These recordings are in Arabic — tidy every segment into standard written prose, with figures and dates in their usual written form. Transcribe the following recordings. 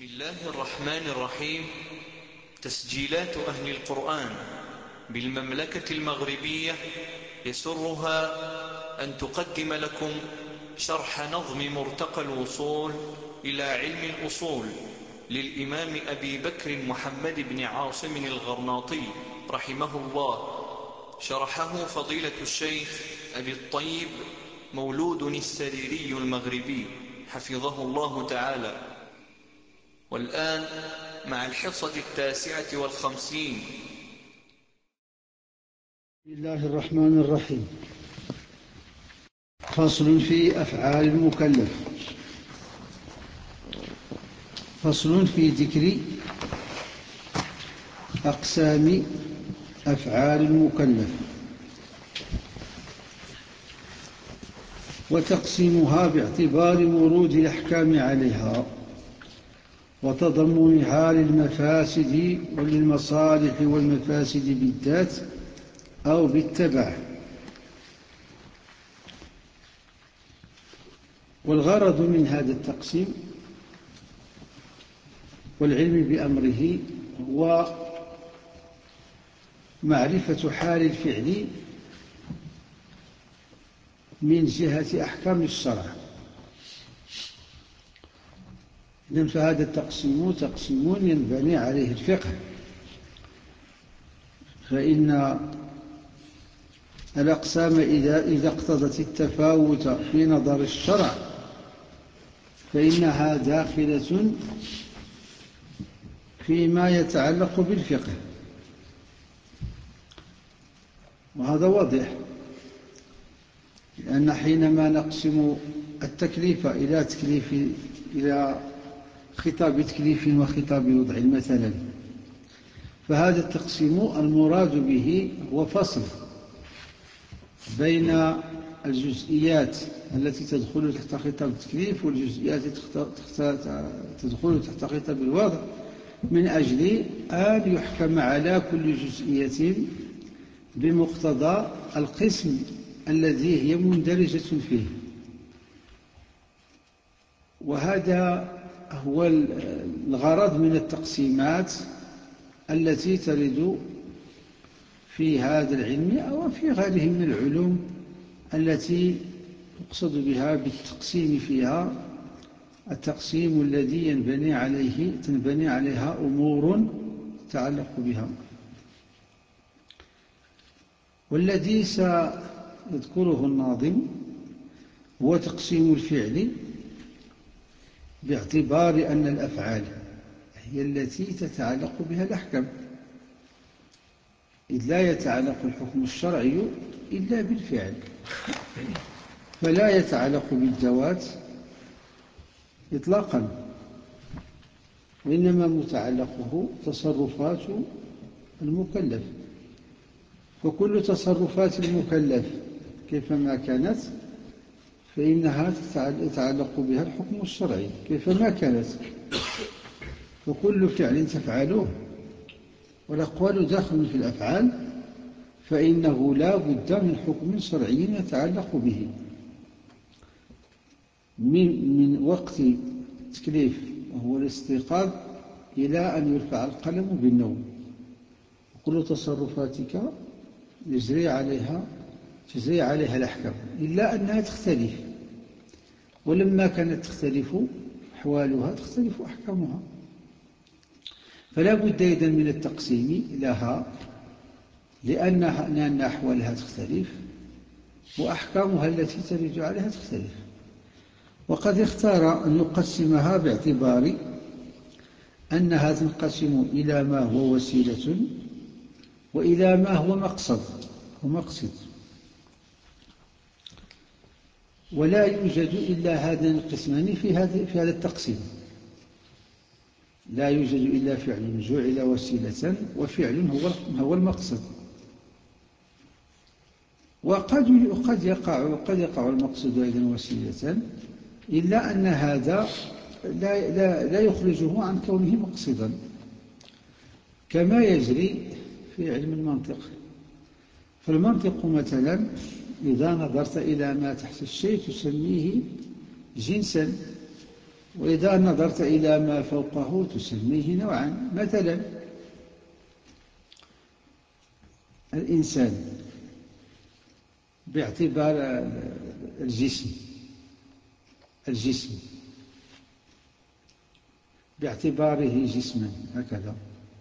بسم الله الرحمن الرحيم. تسجيلات أهل القرآن بالمملكة المغربية يسرها أن تقدم لكم شرح نظم مرتقى الوصول إلى علم الأصول للإمام أبي بكر محمد بن عاصم الغرناطي رحمه الله. شرحه فضيلة الشيخ أبي الطيب مولود السريري المغربي حفظه الله تعالى. والآن مع الحصة 59. بسم الله الرحمن الرحيم. فصل في أفعال المكلف. فصل في ذكر أقسام أفعال المكلف وتقسيمها باعتبار ورود الأحكام عليها وتضمنها للمفاسد وللمصالح والمفاسد بالذات أو بالتبع. والغرض من هذا التقسيم والعلم بأمره هو معرفة حال الفعل من جهة أحكام الشرع. فهذا التقسيم تقسيم ينبني عليه الفقه، فإن الأقسام إذا اقتضت التفاوت في نظر الشرع فإنها داخلة فيما يتعلق بالفقه، وهذا واضح، لأن حينما نقسم التكليف إلى خطاب تكليف وخطاب وضع مثلا، فهذا التقسيم المراد به هو فصل بين الجزئيات التي تدخل تحت خطاب التكليف والجزئيات التي تدخل تحت خطاب الوضع، من أجل أن يحكم على كل جزئية بمقتضى القسم الذي هي مندرجة فيه. وهذا هو الغرض من التقسيمات التي ترد في هذا العلم أو في غيره من العلوم التي يقصد بها بالتقسيم فيها التقسيم الذي تنبني عليها أمور تتعلق بها. والذي سيذكره الناظم هو تقسيم الفعل باعتبار أن الأفعال هي التي تتعلق بها الأحكام، إذ لا يتعلق الحكم الشرعي إلا بالفعل، فلا يتعلق بالذوات إطلاقا، وإنما متعلقه تصرفات المكلف. فكل تصرفات المكلف كيفما كانت فإنها يتعلق بها الحكم الشرعي كيفما كانت. فكل فعل تفعله، والأقوال داخل في الأفعال، فإنه لا بد من حكم شرعي يتعلق به من وقت التكليف وهو الاستيقاظ إلى أن يرفع القلم بالنوم. كل تصرفاتك تجري عليها الأحكام، إلا أنها تختلف، ولما كانت تختلف أحوالها تختلف أحكامها. فلا بد إذن من التقسيم لها، لأن أحوالها تختلف وأحكامها التي ترد عليها تختلف. وقد اختار أن يقسمها باعتبار أنها تنقسم إلى ما هو وسيلة وإلى ما هو مقصد. ولا يوجد إلا هذين القسمان في هذا التقسيم. لا يوجد إلا فعل جعل وسيلة وفعل هو المقصد. وقد يقع المقصد أيضا وسيلة، إلا أن هذا لا يخرجه عن كونه مقصدا، كما يجري في علم المنطق. فالمنطق مثلا إذا نظرت إلى ما تحت الشيء تسميه جنسا، وإذا نظرت إلى ما فوقه تسميه نوعا. مثلا الإنسان باعتبار الجسم باعتباره جسما هكذا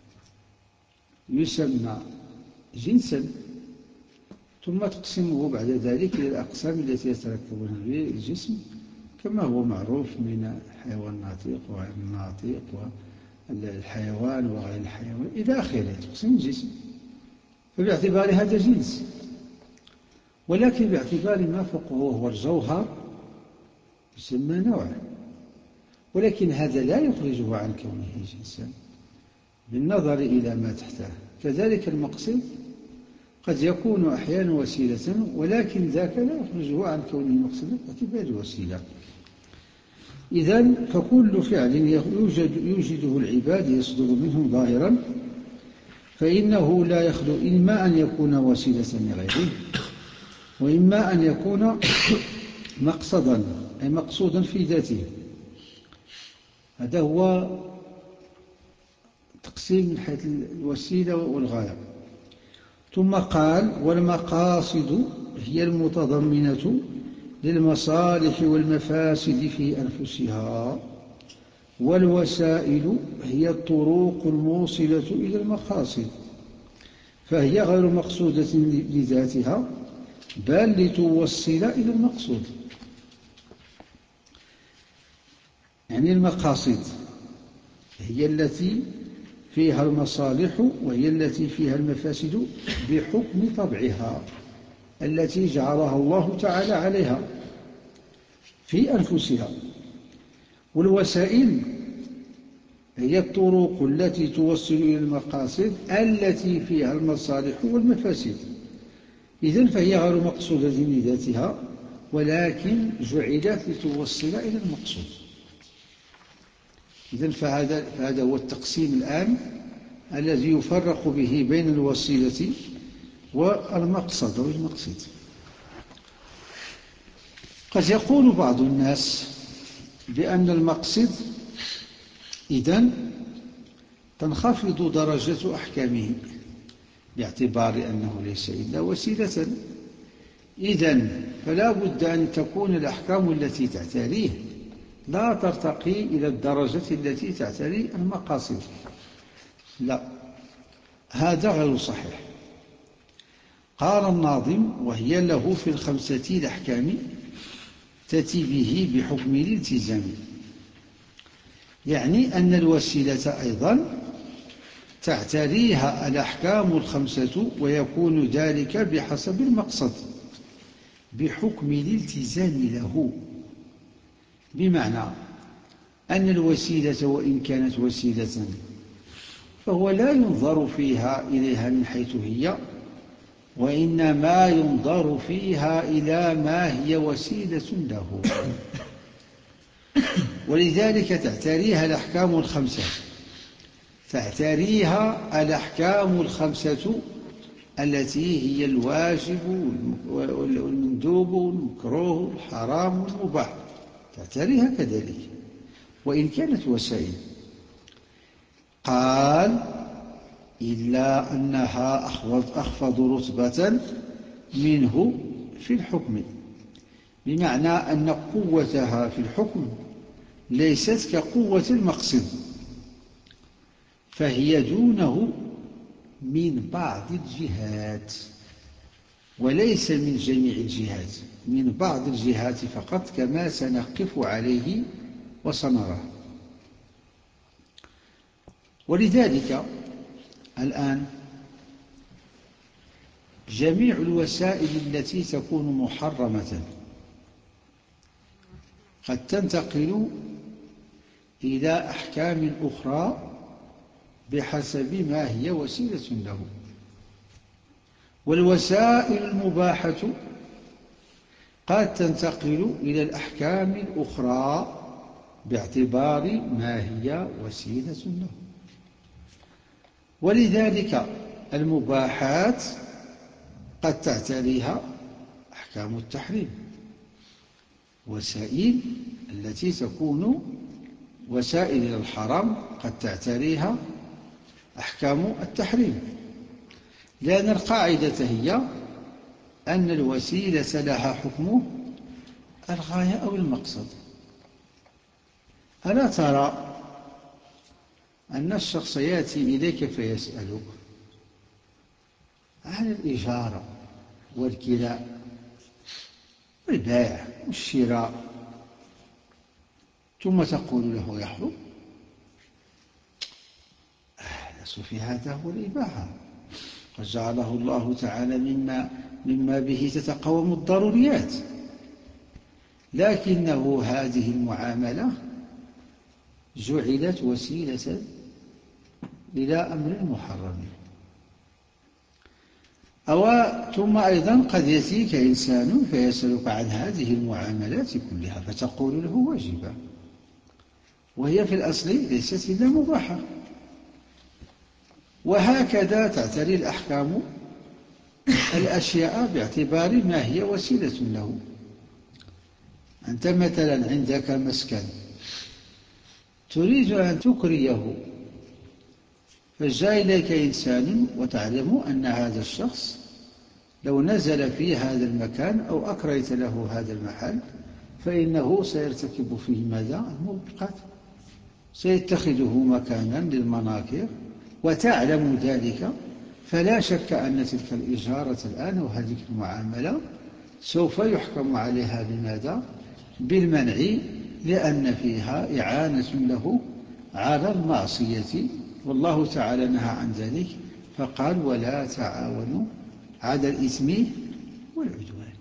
يسمى جنسا، ثم تقسمه بعد ذلك إلى الأقسام التي يتركبون به الجسم كما هو معروف من الحيوان الناطق وغير الناطق والحيوان وغير الحيوان إلى آخره، تقسم الجسم. فباعتبار هذا جنس، ولكن باعتبار ما فوقه وهو الجوهر يسمى نوع، ولكن هذا لا يخرجه عن كونه جنسا بالنظر إلى ما تحته. كذلك المقصد قد يكون أحيانا وسيلة، ولكن ذاك لا يخرجه عن كونه مقصدا باعتبار الوسيلة. إذن فكل فعل يوجده العباد يصدر منهم ظاهرا فإنه لا يخلو إما أن يكون وسيلة لغيره، وإما أن يكون مقصدا أي مقصودا في ذاته. هذا هو تقسيم من حيث الوسيلة والغاية. ثم قال: والمقاصد هي المتضمنة للمصالح والمفاسد في أنفسها، والوسائل هي الطرق الموصلة إلى المقاصد، فهي غير مقصودة لذاتها بل لتوصل إلى المقصود. يعني المقاصد هي التي فيها المصالح وهي التي فيها المفاسد بحكم طبعها التي جعلها الله تعالى عليها في أنفسها، والوسائل هي الطرق التي توصل إلى المقاصد التي فيها المصالح والمفاسد. إذن فهي غير مقصودة لذاتها ولكن جعلت لتوصل إلى المقصود. إذن فهذا هو التقسيم الآن الذي يفرق به بين الوسيلة والمقصد أو المقصد. قد يقول بعض الناس بأن المقصد إذن تنخفض درجة أحكامه باعتبار أنه ليس إلا وسيلة، إذن فلا بد أن تكون الأحكام التي تعتريه لا ترتقي إلى الدرجة التي تعتري المقاصد. لا، هذا غير صحيح. قال الناظم: وهي له في الخمسة الأحكام تأتي به بحكم الالتزام. يعني أن الوسيلة أيضا تعتريها الأحكام الخمسة ويكون ذلك بحسب المقصد بحكم الالتزام له. بمعنى أن الوسيلة وإن كانت وسيلة فهو لا ينظر فيها إليها من حيث هي، وإنما ينظر فيها إلى ما هي وسيلة له. ولذلك تعتريها الأحكام الخمسة، تعتريها الأحكام الخمسة التي هي الواجب والمندوب والمكروه والحرام والمباح، تعتريها كذلك وإن كانت وسائل. قال: إلا أنها أخفض رتبة منه في الحكم، بمعنى أن قوتها في الحكم ليست كقوة المقصد، فهي دونه من بعض الجهات وليس من جميع الجهات، من بعض الجهات فقط كما سنقف عليه وسنراه. ولذلك الآن جميع الوسائل التي تكون محرمة قد تنتقل إلى أحكام أخرى بحسب ما هي وسيلة له، والوسائل المباحة قد تنتقل إلى الأحكام الأخرى باعتبار ما هي وسيلة له. ولذلك المباحات قد تعتريها أحكام التحريم، وسائل التي تكون وسائل إلى الحرام قد تعتريها أحكام التحريم، لأن القاعدة هي أن الوسيلة لها حكم الغاية أو المقصد. ألا ترى أن الشخص يأتي إليك فيسألك عن الإجارة والكراء والبيع والشراء، ثم تقول له يحرم؟ الأصل في هذا هو الإباحة، قد جعله الله تعالى مما به تتقوم الضروريات، لكنه هذه المعاملة جعلت وسيلة إلى أمر محرم. ثم أيضا قد يأتيك إنسان فيسألك عن هذه المعاملات كلها فتقول له واجبة، وهي في الأصل ليست إلا مباحة. وهكذا تعتري الأحكام الأشياء باعتبار ما هي وسيلة له. أنت مثلا عندك مسكن تريد أن تكريه، فجاء إليك إنسان وتعلم أن هذا الشخص لو نزل في هذا المكان أو أكريت له هذا المحل فإنه سيرتكب فيه ماذا؟ الموبقات، سيتخذه مكانا للمناكر، وتعلم ذلك، فلا شك أن تلك الإجارة الآن وهذه المعاملة سوف يحكم عليها بماذا؟ بالمنع، لأن فيها إعانة له على المعصية، والله تعالى نهى عن ذلك فقال ولا تعاونوا على الإثم والعدوان.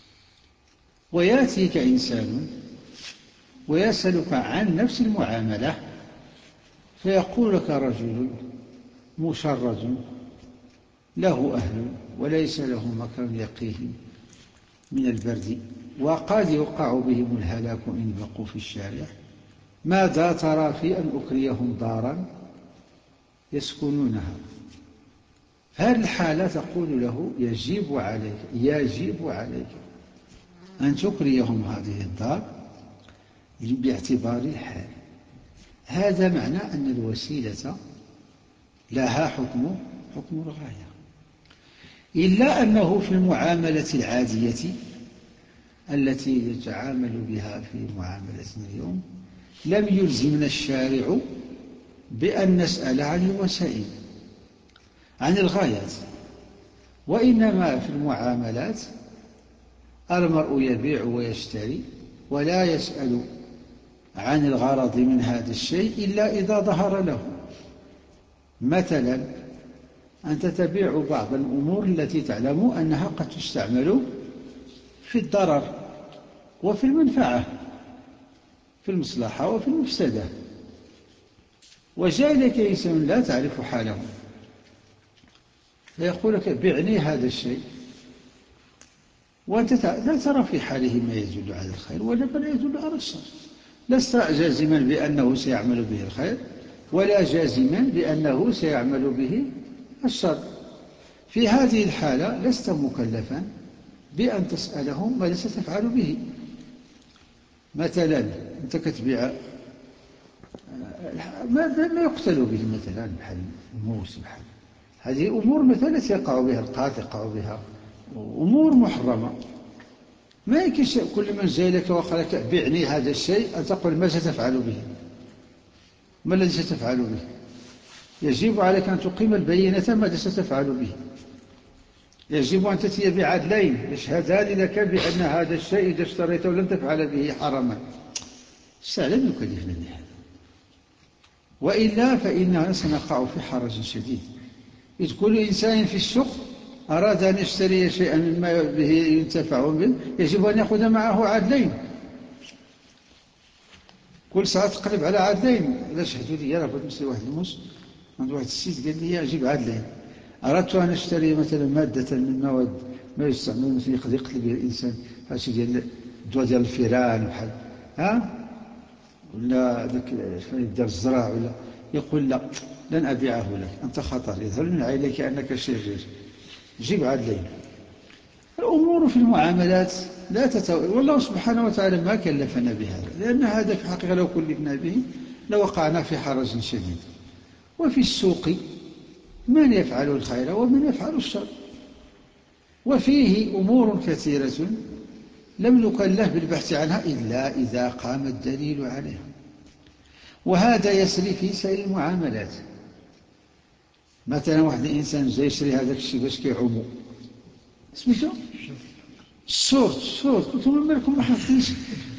ويأتيك إنسان ويسألك عن نفس المعاملة فيقول لك رجل مشرد له أهل وليس له مكان يقيهم من البرد، وقد يوقع بهم الهلاك إن بقوا في الشارع، ماذا ترى في أن أكريهم دارا يسكنونها؟ هذه الحالة تقول له يجب عليك أن تكريهم هذه الدار باعتبار الحال. هذا معنى أن الوسيلة لها حكم الغاية، إلا أنه في المعاملة العادية التي يتعامل بها في معاملتنا اليوم لم يلزمنا الشارع بأن نسأل عن الوسائل، عن الغايات، وإنما في المعاملات المرء يبيع ويشتري ولا يسأل عن الغرض من هذا الشيء إلا إذا ظهر له. مثلا أنت تبيع بعض الأمور التي تعلم أنها قد تستعمل في الضرر وفي المنفعة، في المصلحة وفي المفسدة، وجاء لك إنسان لا تعرف حاله فيقول لك بعني هذا الشيء، وأنت لا ترى في حاله ما يدل على الخير ولا بل يدل على الشر، لست جازما بأنه سيعمل به الخير ولا جازما بأنه سيعمل به الشر. في هذه الحالة لست مكلفا بأن تسأله ماذا ستفعل به. مثلا أنت كتبيع ما يقتل به، مثلا بحال الموس، بحال هذه أمور مثلا يقع بها القاتل، يقع بها أمور محرمة، ما يمكنش كل من جاء لك وقال لك بعني هذا الشيء أن تقول ما ستفعل به، ما الذي ستفعل به. يجب عليك أن تقيم البينة ماذا ستفعل به، يجب أن تأتي بعدلين يشهدان لك بأن هذا الشيء إذا اشتريته لن تفعل به حراما. الشرع لم يكلفنا بهذا، وإلا فإننا سنقع في حرج شديد. إذ كل إنسان في السوق أراد أن يشتري شيئا مما به ينتفع به يجب أن يأخذ معه عدلين، كل ساعة تقلب على عدلين. لا شهدوا لي راه بغيت نشري واحد الموس عند واحد السيد قال لي أجيب عدلين. أردت أن أشتري مثلا مادة من مواد ما يستعمل مثل يقدر يقتل به الإنسان، هادشي ديال الدواء ديال الفيران وبحال ولا ذاك ديال الزرع، ولا يقول لا لن أبيعه لك أنت خطر، يظهر من عينيك أنك شرير، جيب عدلين. الأمور في المعاملات لا والله سبحانه وتعالى ما كلفنا بهذا، لأن هذا في الحقيقة لو كلفنا به لوقعنا في حرج شديد. وفي السوق من يفعل الخير ومن يفعل الشر، وفيه أمور كثيرة لم نكلف بالبحث عنها إلا إذا قام الدليل عليها. وهذا يسري في سائر المعاملات. مثلا واحد الإنسان جاي يشري هذاك الشيء باش كيعومو، سميتو الصورت قلت لهم مالكم ما حافظينش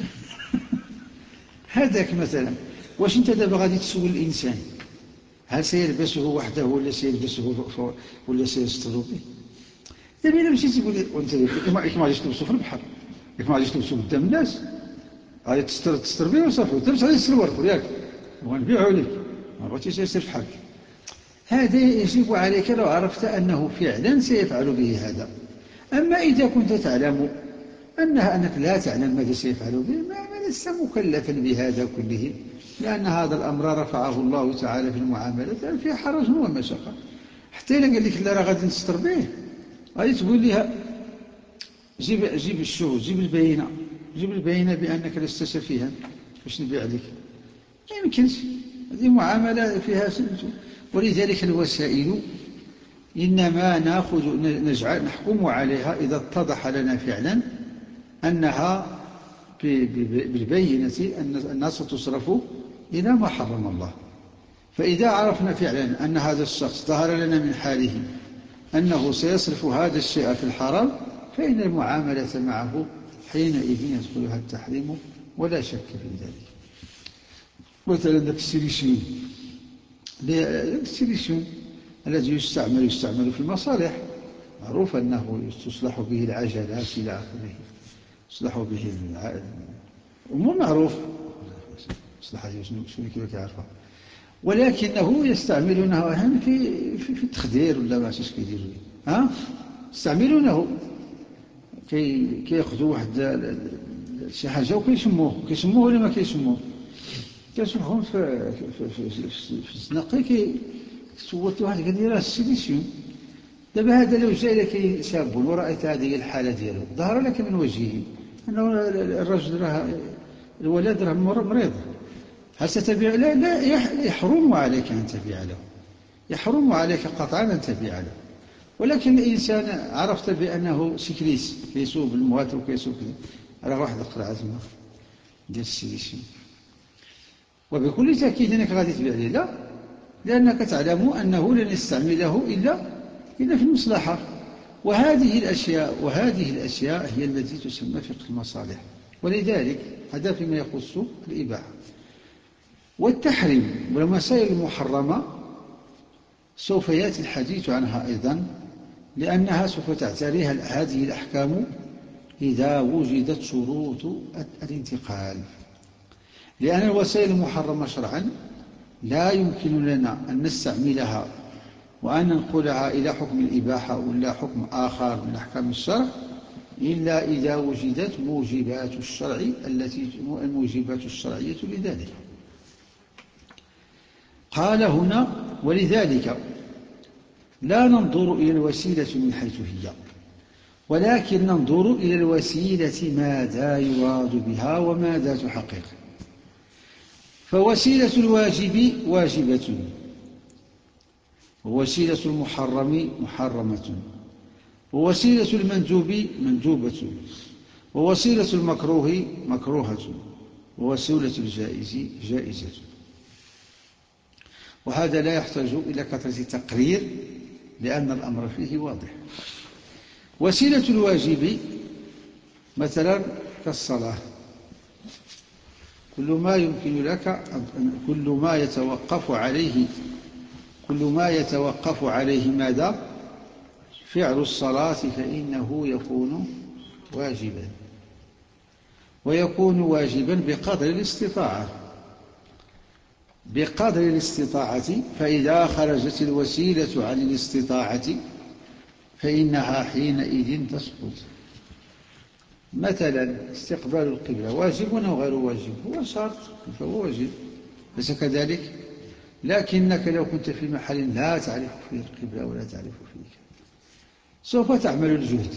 هذاك مثلا. واش انت دابا غادي تسول الإنسان هل سيلبسه وحده ولا سيلبسه ولا سيستر به؟ دابا إلا مشيتي تقول لي وانت ما غاديش تلبسو في البحر، ما غاديش تلبسو قدام الناس، غادي تستر به وصافي، تلبس عليه السلوار ياك ونبيعو لك، ما بغيتيش يصير في حالك. هذا يجب عليك لو عرفت أنه فعلا سيفعل به هذا. أما إذا كنت تعلم أنك لا تعلم ماذا سيفعل به، ما لست مكلفا بهذا كله، لأن هذا الأمر رفعه الله تعالى في المعاملة في حرج ومشقة. حتى إلا قال لك لا راه غادي نستر به، غادي تقول لها جيب الشهود، جيب البينة بأنك لست سفيها باش نبيع عليك. ما يمكنش، هذه معاملة فيها سنة. ولذلك الوسائل إنما نحكم عليها إذا اتضح لنا فعلا أنها بالبينة أنها ستصرف إلى ما حرم الله. فإذا عرفنا فعلا أن هذا الشخص ظهر لنا من حاله أنه سيصرف هذا الشيء في الحرام، فإن المعاملة معه حينئذ يدخلها التحريم ولا شك في ذلك. مثلا ذاك السيليسيون الذي يستعمل في المصالح، معروف أنه تصلح به العجلات إلى آخره، تصلح به أمور معروف، صلاح شنو كيف يعرفها، ولكنه يستعملونه أهم في التخدير ولا ما شاش كيديروا يستعملونه كياخذوا واحد شي حاجة وكيسموه ولا ما كيسموه، كيصبحون في الزنقة كتصوت واحد قال راه السيليسيون. دابا هذا لو جاء لك شاب ورأيت هذه الحالة ديالو، ظهر لك من وجهه أنه الرجل راه الولد راه مريض، هل ستبيع؟ لا يحرم عليك أن تبيع له، يحرم عليك قطعا أن تبيع له. ولكن الإنسان عرفت بأنه سيكليس كيسوق بالموات وكيسوق راه واحد القرعة تما ديال السيليسيون، وبكل تأكيد أنك غادي تبيع لي، لا، لأنك تعلم أنه لن يستعمله إلا في المصلحة. وهذه الأشياء هي التي تسمى فقه المصالح. ولذلك هذا فيما يخص الإباحة. والتحريم والمسائل المحرمة سوف يأتي الحديث عنها أيضا، لأنها سوف تعتريها هذه الأحكام إذا وجدت شروط الانتقال. لأن الوسائل المحرمة شرعا لا يمكن لنا أن نستعملها وأن ننقلها إلى حكم الإباحة ولا حكم آخر من أحكام الشرع إلا إذا وجدت الموجبات الشرعية لذلك. قال هنا: ولذلك لا ننظر إلى الوسيلة من حيث هي، ولكن ننظر إلى الوسيلة ماذا يراد بها وماذا تحقق. فوسيلة الواجب واجبة، ووسيلة المحرم محرمة، ووسيلة المندوب مندوبة، ووسيلة المكروه مكروهة، ووسيلة الجائز جائزة. وهذا لا يحتاج إلى كثرة تقرير لأن الأمر فيه واضح. وسيلة الواجب مثلا كالصلاة، كل ما يمكن لك كل ما يتوقف عليه ماذا؟ فعل الصلاة، فإنه يكون واجبا، ويكون واجبا بقدر الاستطاعة. فإذا خرجت الوسيلة عن الاستطاعة فإنها حينئذ تسقط. مثلا استقبال القبلة واجب أو غير واجب؟ هو شرط فهو واجب، ليس كذلك؟ لكنك لو كنت في محل لا تعرف فيه القبلة ولا تعرف فيه، سوف تعمل الجهد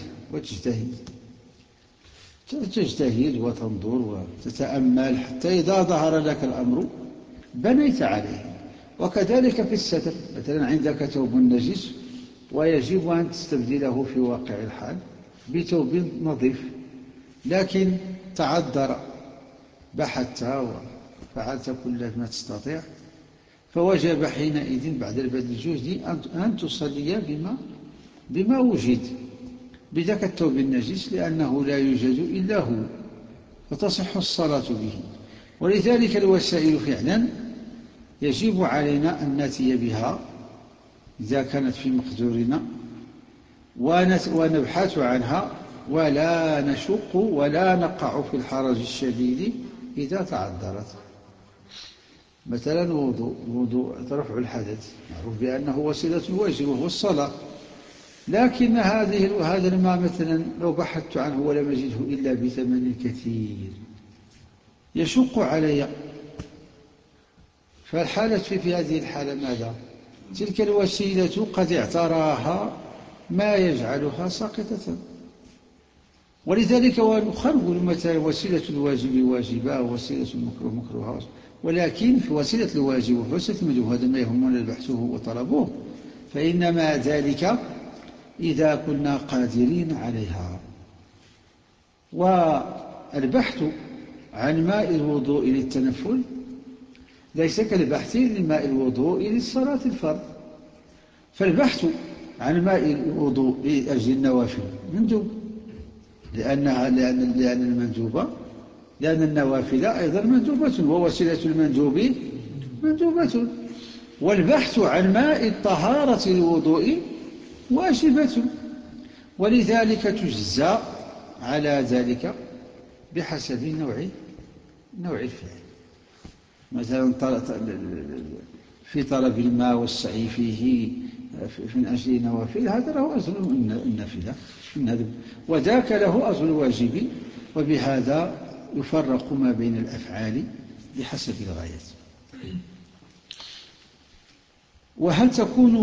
وتجتهد وتنظر وتتأمل حتى إذا ظهر لك الأمر بنيت عليه. وكذلك في الستر، مثلا عندك ثوب نجس ويجب أن تستبدله في واقع الحال بثوب نظيف، لكن تعذر، بحثت وفعلت كل ما تستطيع، فوجب حينئذ بعد البدل الجهدي أن تصلي بما وجد بذاك الثوب النجس، لأنه لا يوجد إلا هو، فتصح الصلاة به. ولذلك الوسائل فعلا يجب علينا أن نأتي بها إذا كانت في مقدورنا، ونبحث عنها، ولا نشق ولا نقع في الحرج الشديد إذا تعذرت. مثلا الوضوء رفع الحدث معروف بأنه وسيلة واجب وهو الصلاة، لكن هذا الماء مثلا لو بحثت عنه ولم أجده إلا بثمن كثير يشق علي، فالحالة في هذه الحالة ماذا؟ تلك الوسيلة قد اعتراها ما يجعلها ساقطة. ولذلك نقول مثلا وسيلة الواجب واجبة ووسيلة المكروه مكروهة، ولكن في وسيلة الواجب ووسيلة المندوب هذا ما يهمنا البحثه وطلبه، فإنما ذلك إذا كنا قادرين عليها. والبحث عن ماء الوضوء للتنفل ليس كالبحث لماء الوضوء للصلاة الفرض. فالبحث عن ماء الوضوء لأجل النوافل مندوب، لأن النوافل أيضا مندوبة، ووسيلة المندوب مندوبة. والبحث عن ماء الطهارة الوضوء واجبة، ولذلك تجزى على ذلك بحسب نوع الفعل. مثلا في طلب الماء والسعي فيه من أجل نوافل، هذا له أجر النافلة الندب، وذاك له أجر الواجب. وبهذا يفرق ما بين الأفعال بحسب الغاية. وهل تكون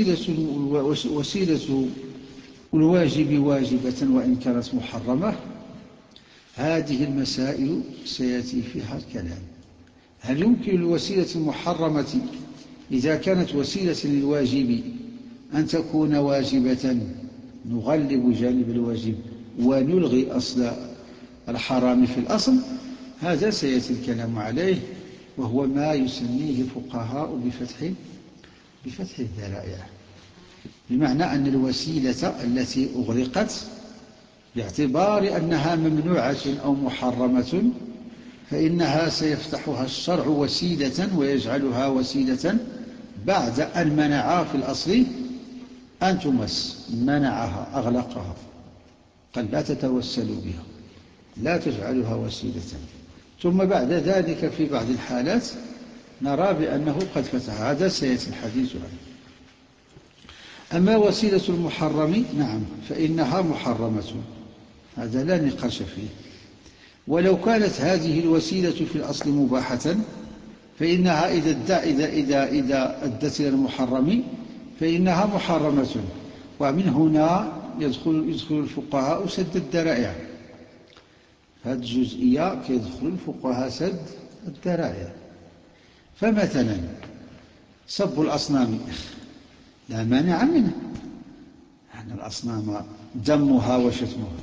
وسيلة الواجب واجبة وإن كانت محرمة؟ هذه المسائل سيأتي فيها الكلام. هل يمكن الوسيلة المحرمة إذا كانت وسيلة للواجب أن تكون واجبة، نغلب جانب الواجب ونلغي أصل الحرام في الأصل؟ هذا سيأتي الكلام عليه، وهو ما يسميه الفقهاء بفتح الذرائع، بمعنى أن الوسيلة التي أغلقت باعتبار أنها ممنوعة أو محرمة، فإنها سيفتحها الشرع وسيلة ويجعلها وسيلة بعد أن منعها في الأصل أن تمس، منعها أغلقها، قال لا تتوسل بها، لا تجعلها وسيلة، ثم بعد ذلك في بعض الحالات نرى بأنه قد فتح. هذا سيأتي الحديث عنه. أما وسيلة المحرم نعم فإنها محرمة، هذا لا نقاش فيه. ولو كانت هذه الوسيلة في الأصل مباحة فإنها إذا أدت إلى المحرم فإنها محرمة. ومن هنا يدخل الفقهاء سد الذرائع. هذه الجزئية يدخل الفقهاء سد الذرائع. فمثلا سب الأصنام لا مانع منه، يعني الأصنام ذمها وشتمها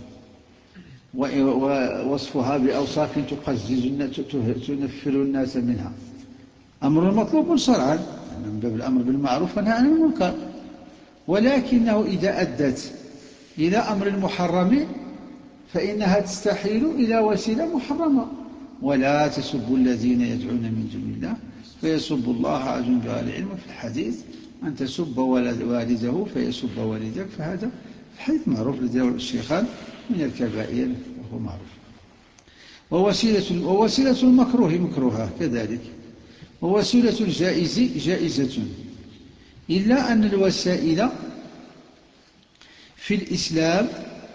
ووصفها بأوصاف تنفر الناس منها أمر مطلوب شرعا، من باب الأمر بالمعروف والنهي عن المنكر. ولكنه إذا أدت إلى أمر محرم فإنها تستحيل إلى وسيلة محرمة. ولا تسبوا الذين يدعون من دون الله فيسبوا الله عدوا بغير علم. في الحديث أن تسب والده فيسب والدك، فهذا الحديث معروف لدى الشيخان من الكبائر وهو معروف. ووسيلة المكروه مكروهة كذلك، ووسيلة الجائز جائزة، إلا أن الوسائل في الإسلام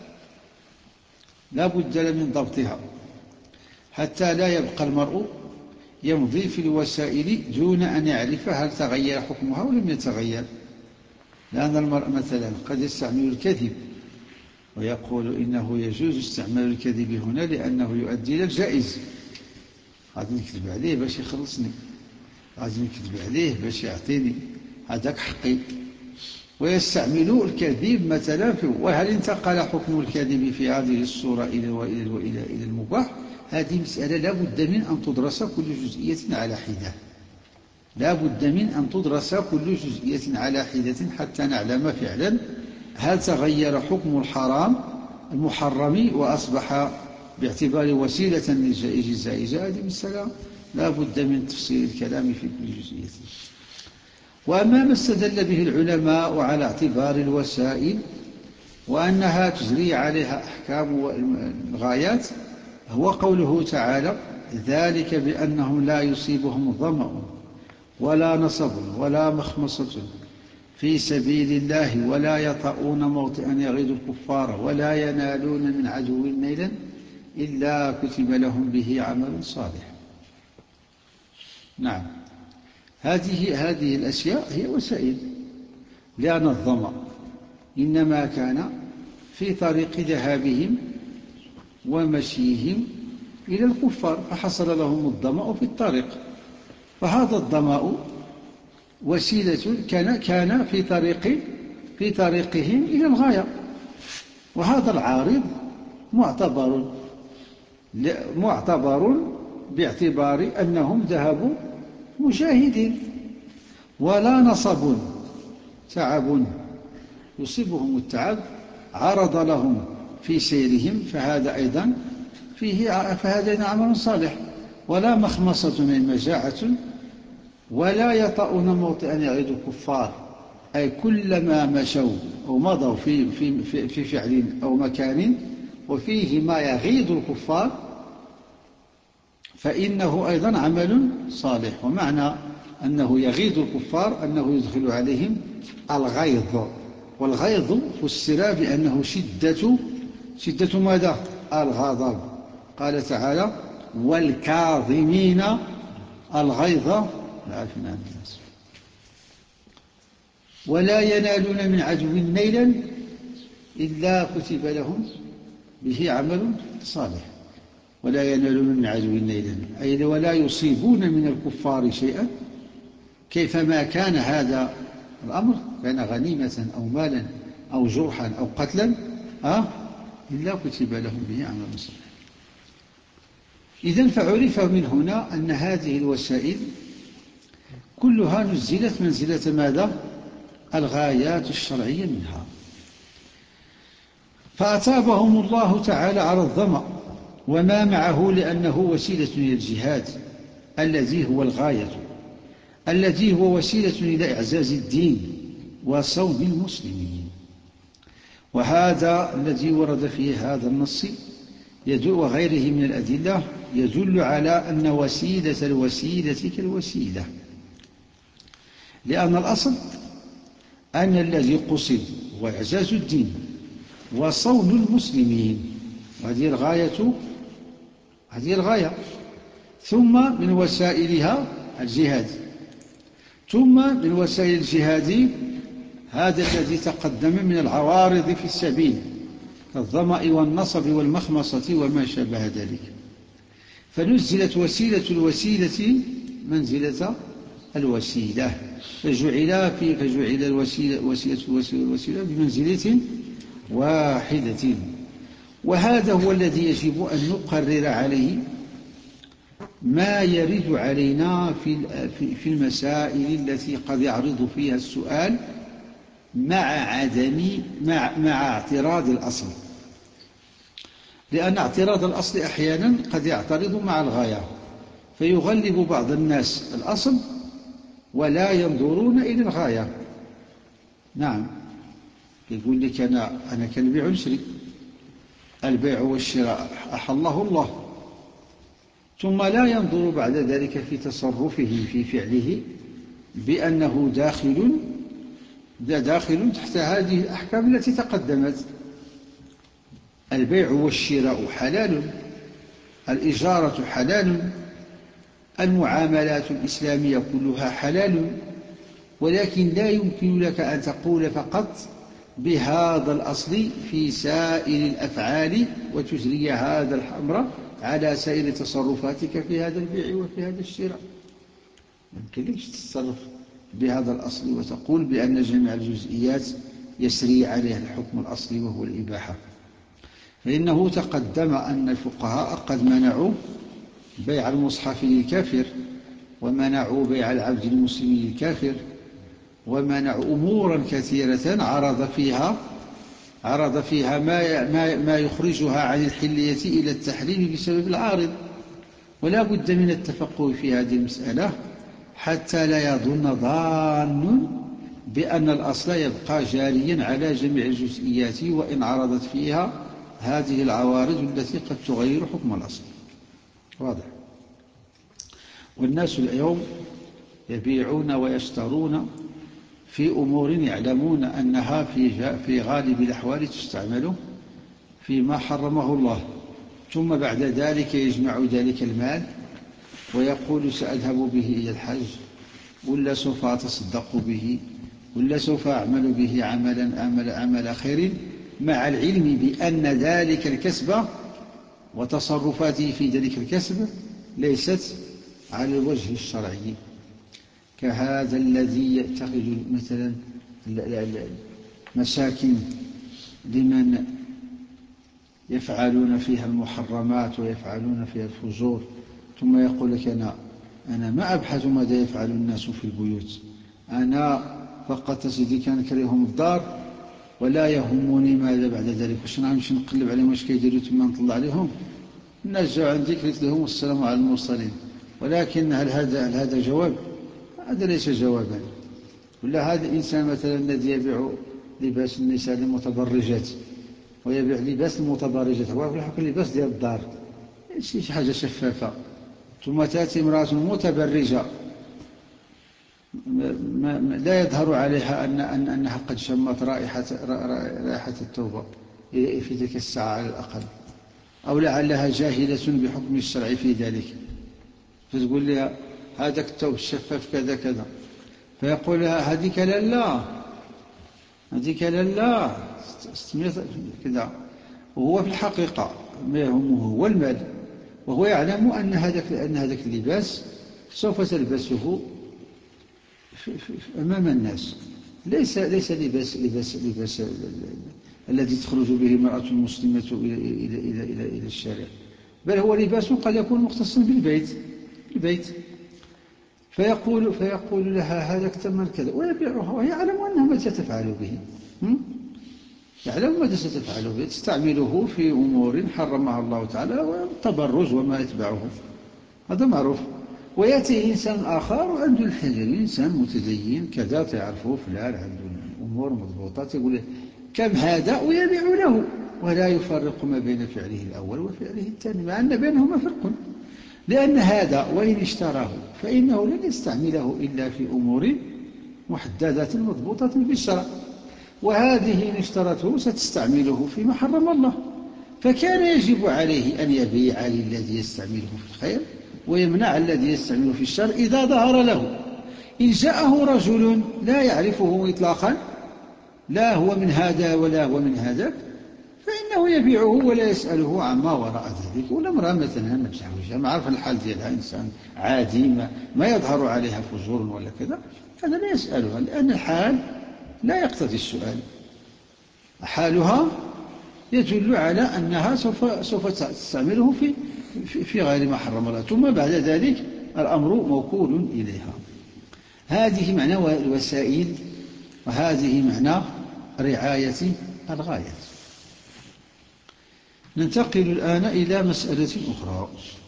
لا بد من ضبطها حتى لا يبقى المرء يمضي في الوسائل دون أن يعرف هل تغير حكمها أو لم يتغير. لأن المرء مثلا قد يستعمل الكذب ويقول إنه يجوز استعمال الكذب هنا لأنه يؤدي إلى الجائز، هذا نكذب عليه باش يخلصني، غادي نكذب عليه باش يعطيني هذاك حقي. ويستعمل الكذب مثلا وهل انتقل حكم الكذب في هذه الصورة إلى المباح؟ هذه مسألة لا بد من أن تدرس كل جزئية على حدة، لا بد من أن تدرس كل جزئية على حدة حتى نعلم فعلا هل تغير حكم المحرم وأصبح باعتبار وسيلة للجائز الزائجة. هذه مسألة لا بد من تفصيل الكلام في كل جزئية. وأما ما استدل به العلماء على اعتبار الوسائل وأنها تجري عليها أحكام الغايات هو قوله تعالى: ذلك بأنهم لا يصيبهم ظمأ ولا نصب ولا مخمصة في سبيل الله ولا يطؤون موطئا يغيظ الكفار ولا ينالون من عدو نيلا إلا كتب لهم به عمل صالح. نعم، هذه الأشياء هي وسائل، لأن الظمأ إنما كان في طريق ذهابهم ومشيهم إلى الكفار فحصل لهم الظمأ في الطريق، فهذا الظمأ وسيلة كان في طريقهم إلى الغاية، وهذا العارض معتبر باعتبار أنهم ذهبوا مجاهدين. ولا نصب، تعب يصيبهم التعب عرض لهم في سيرهم فهذا أيضا فهذا عمل صالح. ولا مخمصة من مجاعة ولا يطؤون موطئا يغيظ الكفار، أي كلما مشوا أو مضوا في فعل أو مكان وفيه ما يغيظ الكفار فإنه أيضا عمل صالح. ومعنى أنه يغيظ الكفار أنه يدخل عليهم الغيظ، والغيظ فسر بأنه شدة ماذا؟ الغضب. قال تعالى: والكاظمين الغيظ والعافين عن الناس ولا ينالون من عدو نيلا إلا كتب لهم به عمل صالح. ولا ينالون من عدو نيلا أي ولا يصيبون من الكفار شيئا كيفما كان هذا الأمر، كان غنيمة أو مالا أو جرحا أو قتلا إلا كتب لهم به عمل صالح. إذن فعرف من هنا أن هذه الوسائل كلها نزلت منزلة ماذا؟ الغايات الشرعية منها. فأتابهم الله تعالى على الظمأ وما معه لأنه وسيلة إلى الجهاد الذي هو الغاية، الذي هو وسيلة إلى إعزاز الدين وصون المسلمين. وهذا الذي ورد فيه هذا النص وغيره من الأدلة يدل على أن وسيلة الوسيلة كالوسيلة، لأن الأصل أن الذي قصد هو إعزاز الدين وصون المسلمين، وهذه الغاية. ثم من وسائلها الجهاد، ثم من وسائل الجهاد هذا الذي تقدم من العوارض في السبيل كالظمأ والنصب والمخمصة وما شابه ذلك. فنزلت وسيلة الوسيلة منزلة الوسيلة، فجعل الوسيلة بمنزلة واحدة. وهذا هو الذي يجب أن نقرر عليه ما يرد علينا في المسائل التي قد يعرض فيها السؤال مع اعتراض الأصل، لأن اعتراض الأصل أحيانا قد يعترض مع الغاية فيغلب بعض الناس الأصل ولا ينظرون إلى الغاية. نعم، يقول لك أنا كالبيع والشراء، البيع والشراء أحله الله، ثم لا ينظر بعد ذلك في تصرفه في فعله بأنه داخل تحت هذه الأحكام التي تقدمت. البيع والشراء حلال، الإجارة حلال، المعاملات الإسلامية كلها حلال، ولكن لا يمكن لك أن تقول فقط بهذا الأصل في سائر الأفعال وتجري هذا الأمر على سائر تصرفاتك في هذا البيع وفي هذا الشراء. يمكنلكش تتصرف بهذا الأصل وتقول بأن جميع الجزئيات يسري عليها الحكم الأصلي وهو الإباحة. فإنه تقدم أن الفقهاء قد منعوا بيع المصحف للكافر، ومنعوا بيع العبد المسلم للكافر، ومنعوا أمورا كثيرة عرض فيها ما يخرجها عن الحلية إلى التحريم بسبب العارض. ولا بد من التفقه في هذه المسألة حتى لا يظن ظان بأن الأصل يبقى جاريا على جميع الجزئيات وإن عرضت فيها هذه العوارض التي قد تغير حكم الأصل. واضح. والناس اليوم يبيعون ويشترون في أمور يعلمون أنها في غالب الأحوال تستعمل فيما حرمه الله، ثم بعد ذلك يجمع ذلك المال ويقول سأذهب به إلى الحج، ولا سوف أتصدق به، ولا سوف أعمل به عمل خير، مع العلم بأن ذلك الكسب وتصرفاته في ذلك الكسب ليست على الوجه الشرعي. كهذا الذي يتخذ مثلا مساكن لمن يفعلون فيها المحرمات ويفعلون فيها الفجور، ثم يقول لك أنا ما أبحث ماذا يفعل الناس في البيوت، أنا فقط سيدي كان كريهم الدار ولا يهمني ماذا بعد ذلك، واش نمشي نقلب عليهم واش كيديروا ثم نطلع عليهم، الناس جاءوا عندي قلت لهم والسلام على المرسلين. ولكن هل هذا جواب؟ هذا ليس جوابا. ولا هذا الإنسان مثلا الذي يبيع لباس النساء المتبرجات ويبيع لباس المتبرجات، هو في الحقيقة لباس ديال الدار، شي حاجة شفافة، ثم تأتي امرأة متبرجة لا يظهر عليها أنها قد شمت رائحة التوبة في تلك الساعة على الأقل، أو لعلها جاهلة بحكم الشرع في ذلك، فتقول لها هذاك الثوب الشفاف كذا كذا، فيقول لها هذيك لا كذا، وهو في الحقيقة ما يهمه هو المال، وهو يعلم أن هذاك اللباس سوف تلبسه أمام الناس، ليس لباس الذي تخرج به المرأة المسلمة إلى الشارع، بل هو لباس قد يكون مختصا بالبيت. فيقول لها هذا الثمن كذا ويبيعها، ويعلم أنها ماذا تفعل به، يعلم ماذا ستفعل به، تستعمله في أمور حرمها الله تعالى والتبرج وما يتبعه، هذا معروف. ويأتي إنسان آخر وعنده الحجر، إنسان متدين كذا تعرفه فلان عنده أمور مضبوطة، يقول كم هذا ويبيع له، ولا يفرق ما بين فعله الأول وفعله الثاني، مع أن بينهما فرق، لأن هذا وإن اشتراه فإنه لن يستعمله إلا في أمور محددة مضبوطة بالشرع، وهذه إن اشترته ستستعمله فيما حرم الله، فكان يجب عليه أن يبيع للذي يستعمله في الخير ويمنع الذي يستعمله في الشر إذا ظهر له. إن جاءه رجل لا يعرفه إطلاقا، لا هو من هذا ولا هو من هذا، فإنه يبيعه ولا يسأله عما وراء ذلك. ولا امرأة مثلا متزوجة ما عرف الحال ديالها، إنسان عادي ما يظهر عليها فجور ولا كذا، هذا لا يسألها، لأن الحال لا يقتضي السؤال، حالها يدل على أنها سوف تستعمله في غير ما حرم الله، ثم بعد ذلك الأمر موكول إليها. هذه معنى الوسائل، وهذه معنى رعاية الغاية. ننتقل الآن إلى مسألة أخرى،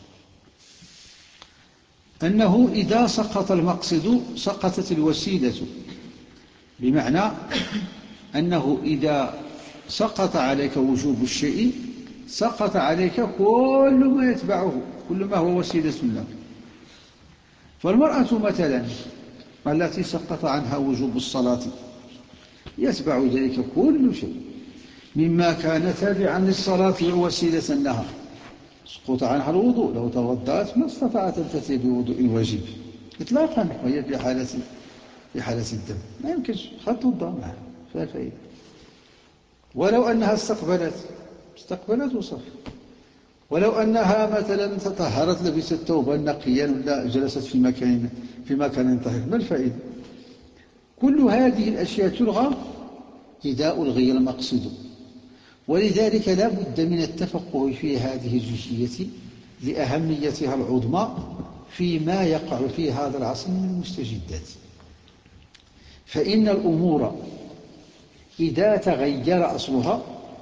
أنه إذا سقط المقصد سقطت الوسيلة، بمعنى أنه إذا سقط عليك وجوب الشيء سقط عليك كل ما يتبعه، كل ما هو وسيلة له. فالمرأة مثلا التي سقط عنها وجوب الصلاة يتبع ذلك كل شيء مما كان تابعا للصلاة ووسيلة لها. سقط عنها الوضوء، لو توضأت ما استطاعت أن تأتي بوضوء واجب إطلاقا، وهي في حالة الدم ما يمكنش خط الضم معها فيها فائدة. ولو أنها استقبلت وصف، ولو أنها مثلا تطهرت لبست ثوبا نقيا ولا جلست في مكان طاهر، ما الفائدة؟ كل هذه الأشياء تلغى إذا ألغي المقصد. ولذلك لا بد من التفقه في هذه الجزئية لأهميتها العظمى فيما يقع في هذا العصر من المستجدات. فإن الأمور إذا تغير أصلها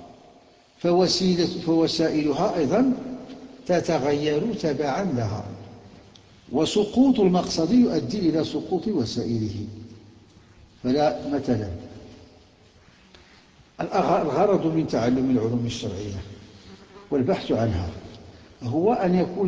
فوسائلها أيضا تتغير تبعا لها، وسقوط المقصد يؤدي إلى سقوط وسائله. فلا مثلا الغرض من تعلم العلوم الشرعية والبحث عنها هو أن يكون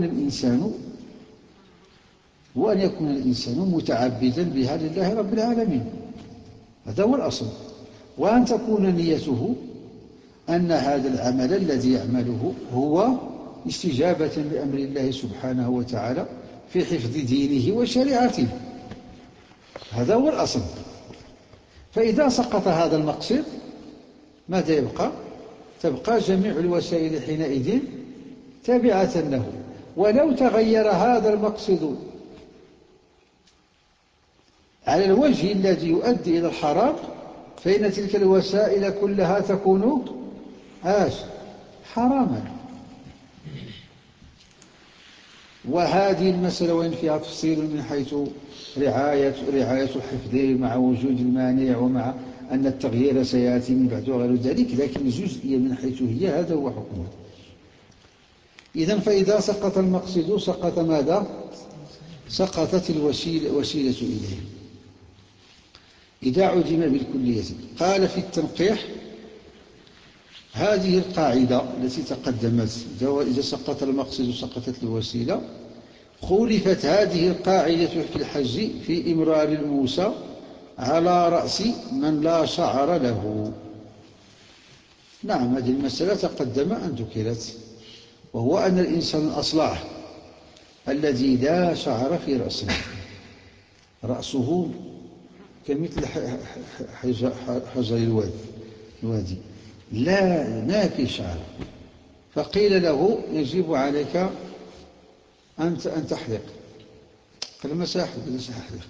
الإنسان متعبدا بها لله رب العالمين، هذا هو الأصل، وأن تكون نيته أن هذا العمل الذي يعمله هو استجابة لأمر الله سبحانه وتعالى في حفظ دينه وشريعته، هذا هو الأصل. فإذا سقط هذا المقصد ماذا يبقى؟ تبقى جميع الوسائل حينئذ تابعة له. ولو تغير هذا المقصد على الوجه الذي يؤدي إلى الحرام فإن تلك الوسائل كلها تكون حراما. وهذه المسألة وإن فيها تفصيل من حيث رعاية الحفظ مع وجود المانع ومع أن التغيير سيأتي من بعد وغير ذلك، لكن الجزئية من حيث هي هذا هو حكمها. إذن فإذا سقط المقصد سقط ماذا؟ سقطت الوسيلة إليه. إذا عدم بالكلية. قال في التنقيح هذه القاعدة التي تقدمت إذا سقط المقصد سقطت الوسيلة، خولفت هذه القاعدة في الحج في إمرار الموسى على رأس من لا شعر له. نعم، هذه المسألة تقدم أن ذكرت، وهو أن الإنسان الأصلع الذي لا شعر في رأسه، رأسه كمثل حجر الوادي ما في شعر، فقيل له يجب عليك أن تحلق. قال ما سأحلق، ليس أحلق،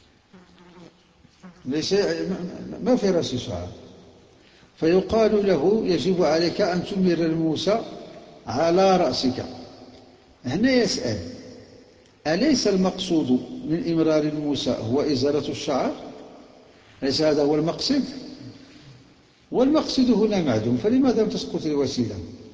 ما في رأسي شعر. فيقال له يجب عليك أن تمر الموسى على رأسك. هنا يسأل أليس المقصود من إمرار الموسى هو إزالة الشعر؟ ليس هذا هو المقصد؟ والمقصد هنا معدوم، فلماذا لم تسقط الوسيلة؟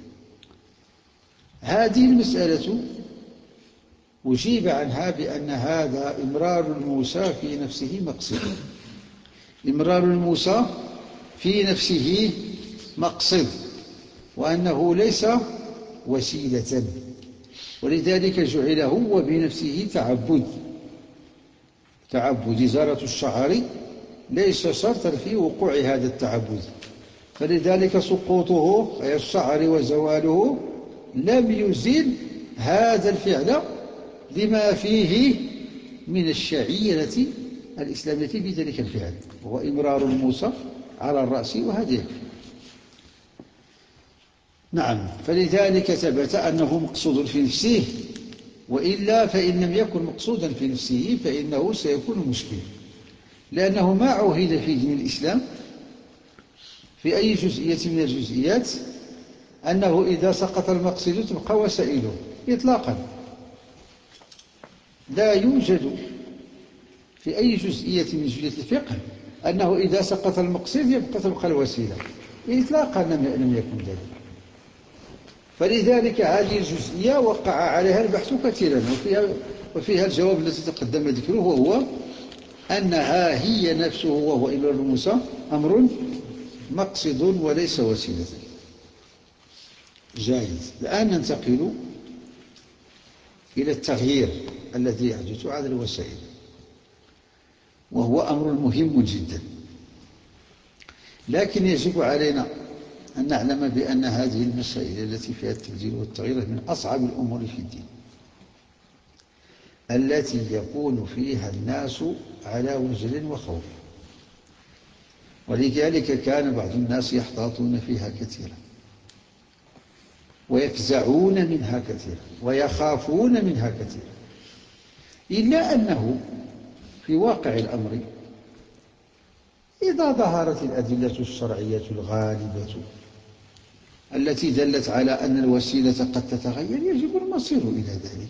هذه المسألة أجيب عنها بأن هذا إمرار الموسى في نفسه مقصد. إمرار الموسى في نفسه مقصد، وأنه ليس وسيلة، ولذلك جعل هو بنفسه تعبد. إزالة الشعر ليس شرطا في وقوع هذا التعبد، فلذلك سقوطه أي الشعر وزواله لم يزل هذا الفعل لما فيه من الشعيرة الإسلامية في ذلك الفعل، وهو إمرار الموسى على الرأس، وهذا يكفي. نعم، فلذلك ثبت أنه مقصود في نفسه، وإلا فإن لم يكن مقصودا في نفسه فإنه سيكون مشكل، لأنه ما عهد في دين الإسلام في أي جزئية من الجزئيات أنه إذا سقط المقصد تبقى وسائله إطلاقا. لا يوجد في أي جزئية من جزئيات الفقه أنه إذا سقط المقصد تبقى الوسيلة إطلاقا، لم يكن ذلك. فلذلك هذه الجزئية وقع عليها البحث كثيرا، وفيها الجواب الذي تقدم ذكره، وهو أنها هي نفسه وهو إمرار الموسى أمر مقصد وليس وسيلة. جائز. الآن ننتقل إلى التغيير الذي يحدث على الوسائل، وهو أمر مهم جدا، لكن يجب علينا أن نعلم بأن هذه المسائل التي فيها التبديل والتغيير من أصعب الأمور في الدين، التي يكون فيها الناس على وجل وخوف، ولذلك كان بعض الناس يحتاطون فيها كثيرا. ويفزعون منها كثيرا ويخافون منها كثيرا. إلا أنه في واقع الأمر إذا ظهرت الأدلة الشرعية الغالبة التي دلت على أن الوسيلة قد تتغير يجب المصير إلى ذلك،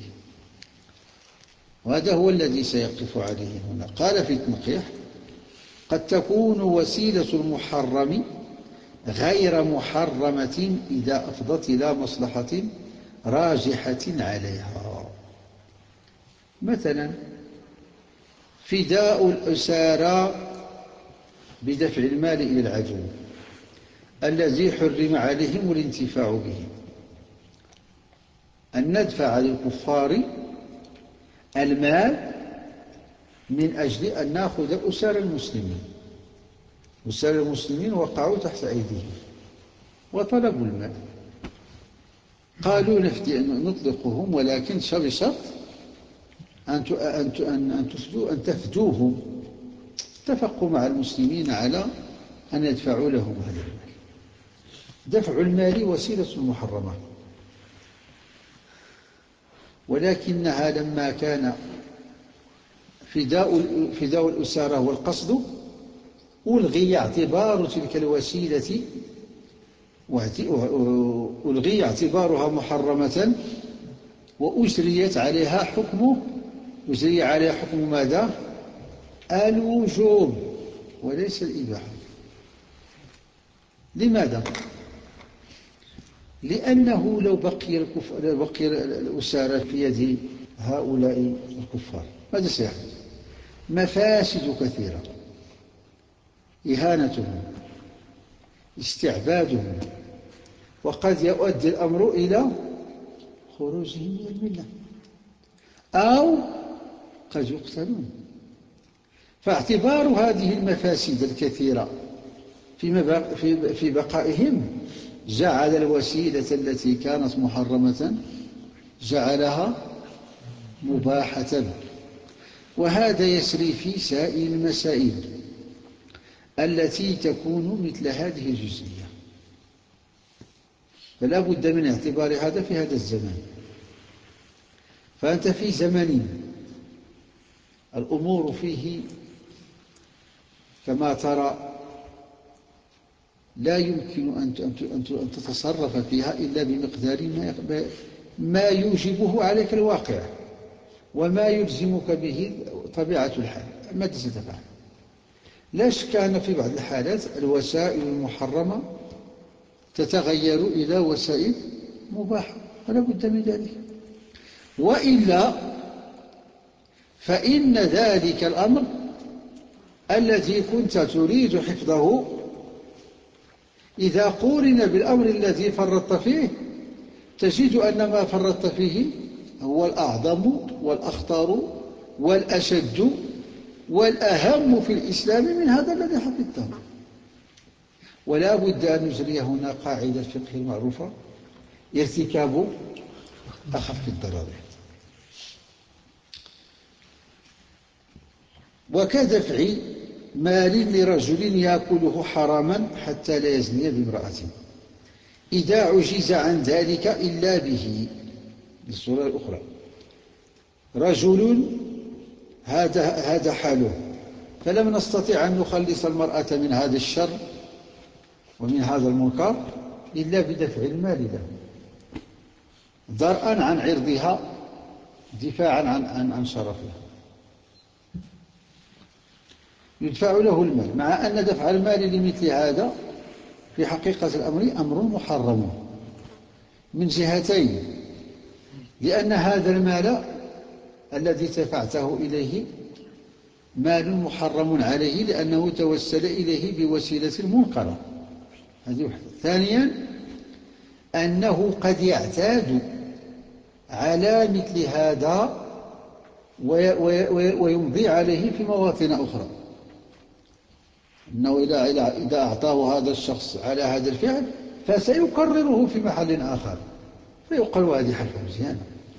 وهذا هو الذي سيقف عليه هنا. قال في التنقيح: قد تكون وسيلة المحرم غير محرمة إذا أفضت إلى مصلحة راجحة عليها. مثلا فداء الأسارى بدفع المال إلى العدو الذي حرم عليهم الانتفاع به، أن ندفع للكفار المال من أجل أن نأخذ أسار المسلمين. أسار المسلمين وقعوا تحت أيديهم وطلبوا المال، قالوا نطلقهم ولكن بشرط أن تفدوهم. اتفقوا مع المسلمين على أن يدفعوا لهم هذا المال. دفع المال وسيلة محرمة، ولكنها لما كان فداء الأسارة هو القصد ألغي اعتبار تلك الوسيلة، ألغي اعتبارها محرمة وأجري عليها حكم ماذا؟ الوجوب وليس الإباحة. لماذا؟ لأنه لو بقي الأسارة في يد هؤلاء الكفار ماذا سيحدث؟ مفاسد كثيرة: إهانتهم، استعبادهم، وقد يؤدي الأمر إلى خروجهم من الملة أو قد يقتلون. فاعتبار هذه المفاسد الكثيرة في بقائهم جعل الوسيلة التي كانت محرمة جعلها مباحة. وهذا يسري في سائر المسائل التي تكون مثل هذه الجزئية، فلا بد من اعتبار هذا في هذا الزمان. فأنت في زمن الأمور فيه كما ترى لا يمكن أن تتصرف فيها إلا بمقدار ما يوجبه عليك الواقع وما يلزمك به طبيعة الحال. ماذا ستفعل؟ لا شك أن في بعض الحالات الوسائل المحرمة تتغير إلى وسائل مباحة، ولا بد من ذلك، وإلا فإن ذلك الأمر الذي كنت تريد حفظه إذا قورن بالأمر الذي فرطت فيه تجد أن ما فرطت فيه هو الأعظم والأخطر والأشد والأهم في الإسلام من هذا الذي حفظته. ولا بد أن نجري هنا قاعدة الفقه المعروفة: ارتكاب أخف الضرر. وكدفع مال لرجل يأكله حراما حتى لا يزني بامرأته إذا عجز عن ذلك إلا به. الصورة الأخرى: رجل هذا حاله، فلم نستطع أن نخلص المرأة من هذا الشر ومن هذا المنكر إلا بدفع المال له، درءا عن عرضها، دفاعا عن شرفها. يدفع له المال، مع أن دفع المال لمثل هذا في حقيقة الأمر أمر محرم من جهتين: لأن هذا المال الذي دفعته إليه مال محرم عليه لأنه توسل إليه بوسيلة منكرة، هذه واحدة. ثانيا أنه قد يعتاد على مثل هذا ويمضي عليه في مواطن أخرى، أنه إذا أعطاه هذا الشخص على هذا الفعل فسيكرره في محل آخر، فيقال هذه حركة مزيانة،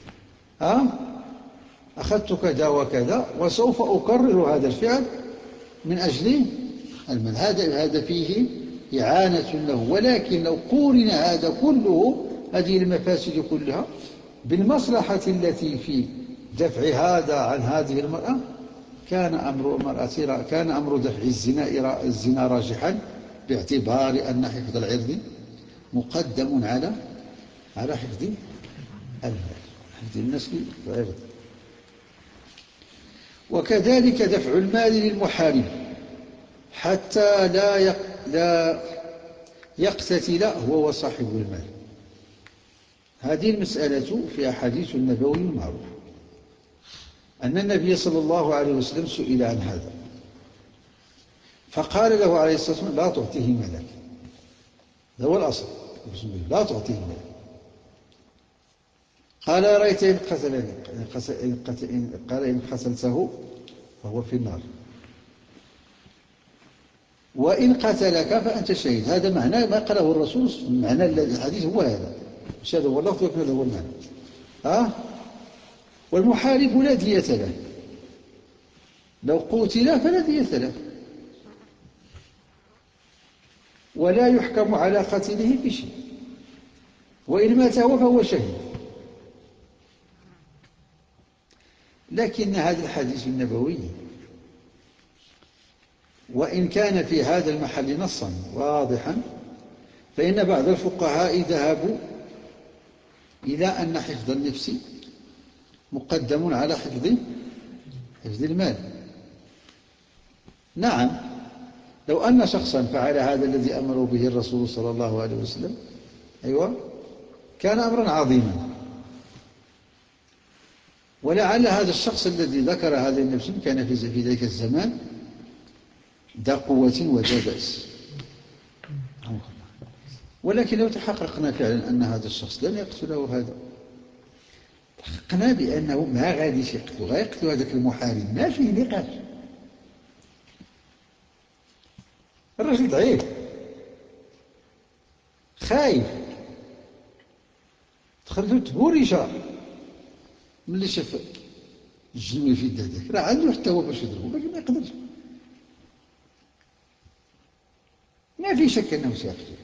أخذت كذا وكذا وسوف أكرر هذا الفعل من أجل المال. هذا فيه إعانة له. ولكن لو قورن هذا كله، هذه المفاسد كلها بالمصلحة التي في دفع هذا عن هذه المرأة، كان أمر دفع الزنا راجحا، باعتبار أن حفظ العرض مقدم على حفظ المال، حفظ النسل والعرض. وكذلك دفع المال للمحارب حتى لا يقتتل هو وصاحب المال. هذه المسألة في أحاديث النبوي المعروف أن النبي صلى الله عليه وسلم سئل عن هذا فقال له عليه الصلاة والسلام: لا تعطيه مالك. هذا هو الأصل، لا تعطيه مالك. قال: رأيت إن قتلني، قال: إن قتلته فهو في النار، وإن قتلك فأنت شهيد. هذا معنى ما قاله الرسول، معنى الحديث هو هذا، مش هذا هو اللفظ ولكن هذا هو المعنى. والمحارب لا دية له، لو قتل فلا دية له، ولا يحكم على قتله بشيء، وإن مات هو فهو شهيد. لكن هذا الحديث النبوي وإن كان في هذا المحل نصا واضحا، فإن بعض الفقهاء ذهبوا إلى أن حفظ النفس مقدم على حفظ المال. نعم، لو أن شخصا فعل هذا الذي أمر به الرسول صلى الله عليه وسلم، كان أمرا عظيما، ولعل هذا الشخص الذي ذكر هذا النفس كان في ذلك الزمان ذا قوة وذا بأس. ولكن لو تحققنا فعلا أن هذا الشخص لم يقتله هذا، تحققنا بأنه ما غاديش يقتله، غيقتل هذاك المحارب، ما فيه نقاش. الرجل ضعيف خايف، تخرجوا تبوريشا ملي شاف الجنوي في يدك، راه عنده حتى هو باش يضربه، ولكن ما يقدرش. ما في شك أنه سيقتل.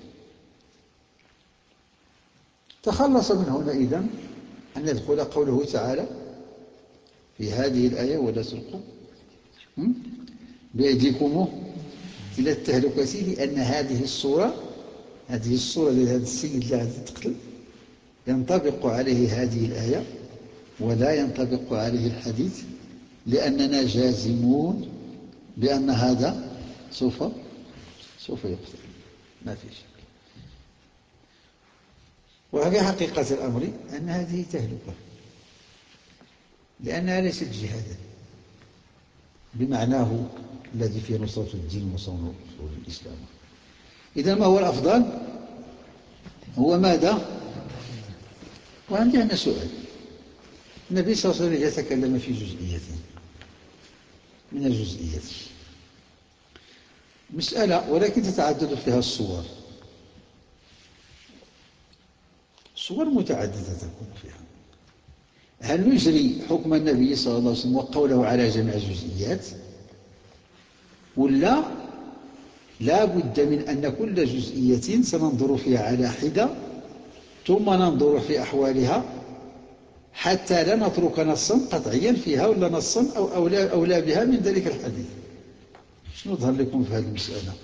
تخلص من هنا إذن أن يدخل قوله تعالى في هذه الآية: ولا تلقوا بأيديكم إلى التهلكة، لأن هذه الصورة لهذا السيد الذي تقتل ينطبق عليه هذه الآية ولا ينطبق عليه الحديث، لأننا جازمون بأن هذا سوف يقتل، ما في شك. وفي حقيقة الأمر أن هذه تهلكة، لأنها ليست جهادا بمعناه الذي في نصرة الدين وصون الإسلام. إذا ما هو الأفضل؟ هو ماذا؟ وعندي هنا سؤال. النبي صلى الله عليه وسلم يتكلم في جزئية من الجزئيات، مسألة ولكن تتعدد فيها الصور متعددة تكون فيها. هل نجري حكم النبي صلى الله عليه وسلم وقوله على جميع الجزئيات، ولا لا بد من أن كل جزئية سننظر فيها على حدة ثم ننظر في أحوالها حتى لا نترك نصا قطعيا فيها ولا نصا أولى بها من ذلك الحديث؟ شنو ظهر لكم في هذه المسألة؟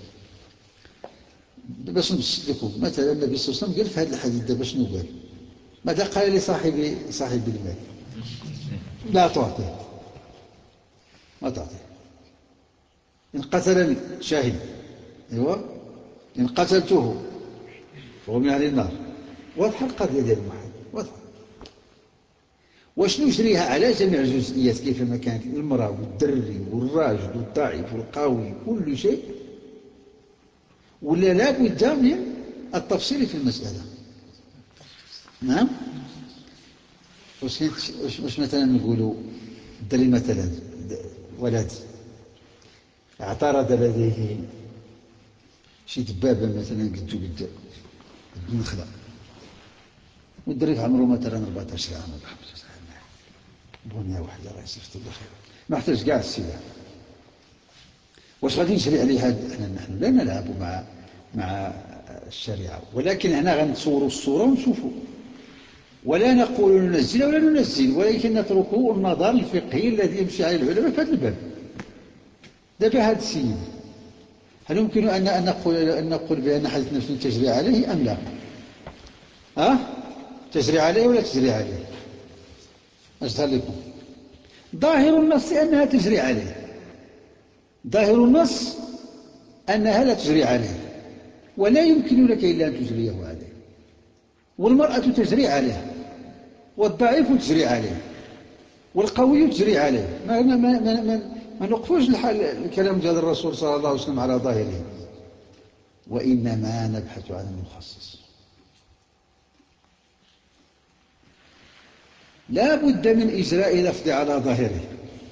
باش نبسط لكم، مثلا النبي صلى الله عليه وسلم قال في هذا الحديث دابا شنو قال؟ ماذا قال لصاحب المال؟ لا تعطيه، ما تعطيه. إن قتلني شاهد، إن قتلته فهو من أهل النار. واضحة القضية ديال المحل، واضحة. واش نجريها على جميع الجزئيات كيفما كانت، المرأة والدري والراجل والضعيف والقوي كل شيء، ولا لا بد من التفصيل في المسألة؟ نعم. واش مثلا نقولوا الدري مثلا ولد اعترض لديه شي دبابة مثلا قد النخلة، والدري في عمره مثلا 14 عام ولا 15 عام، بنية واحدة راه يصيفط الله خير، ما احتاج كاع السلاح. واش غادي نجري عليه هذا؟ نحن لا نلعب مع الشريعة، ولكن هنا غنتصوروا الصورة ونشوفوا ولا نقول ننزل ولا ننزل، ولكن نترك النظر الفقهي الذي يمشي عليه العلماء في هذا الباب. دابا هذا السيد هل يمكن أن نقول بأن حديث نفس تجري عليه أم لا؟ تجري عليه ولا تجري عليه؟ أجهل لكم ظاهر النص أنها تجري عليه، ظاهر النص أنها لا تجري عليه، ولا يمكن لك إلا أن تجريه عليه. والمرأة تجري عليه، والضعيف تجري عليه، والقوي تجري عليه. ما نقفوش الكلام ديال الرسول صلى الله عليه وسلم على ظاهره، وإنما نبحث عن المخصص. لا بد من إجراء لفظ على ظاهره،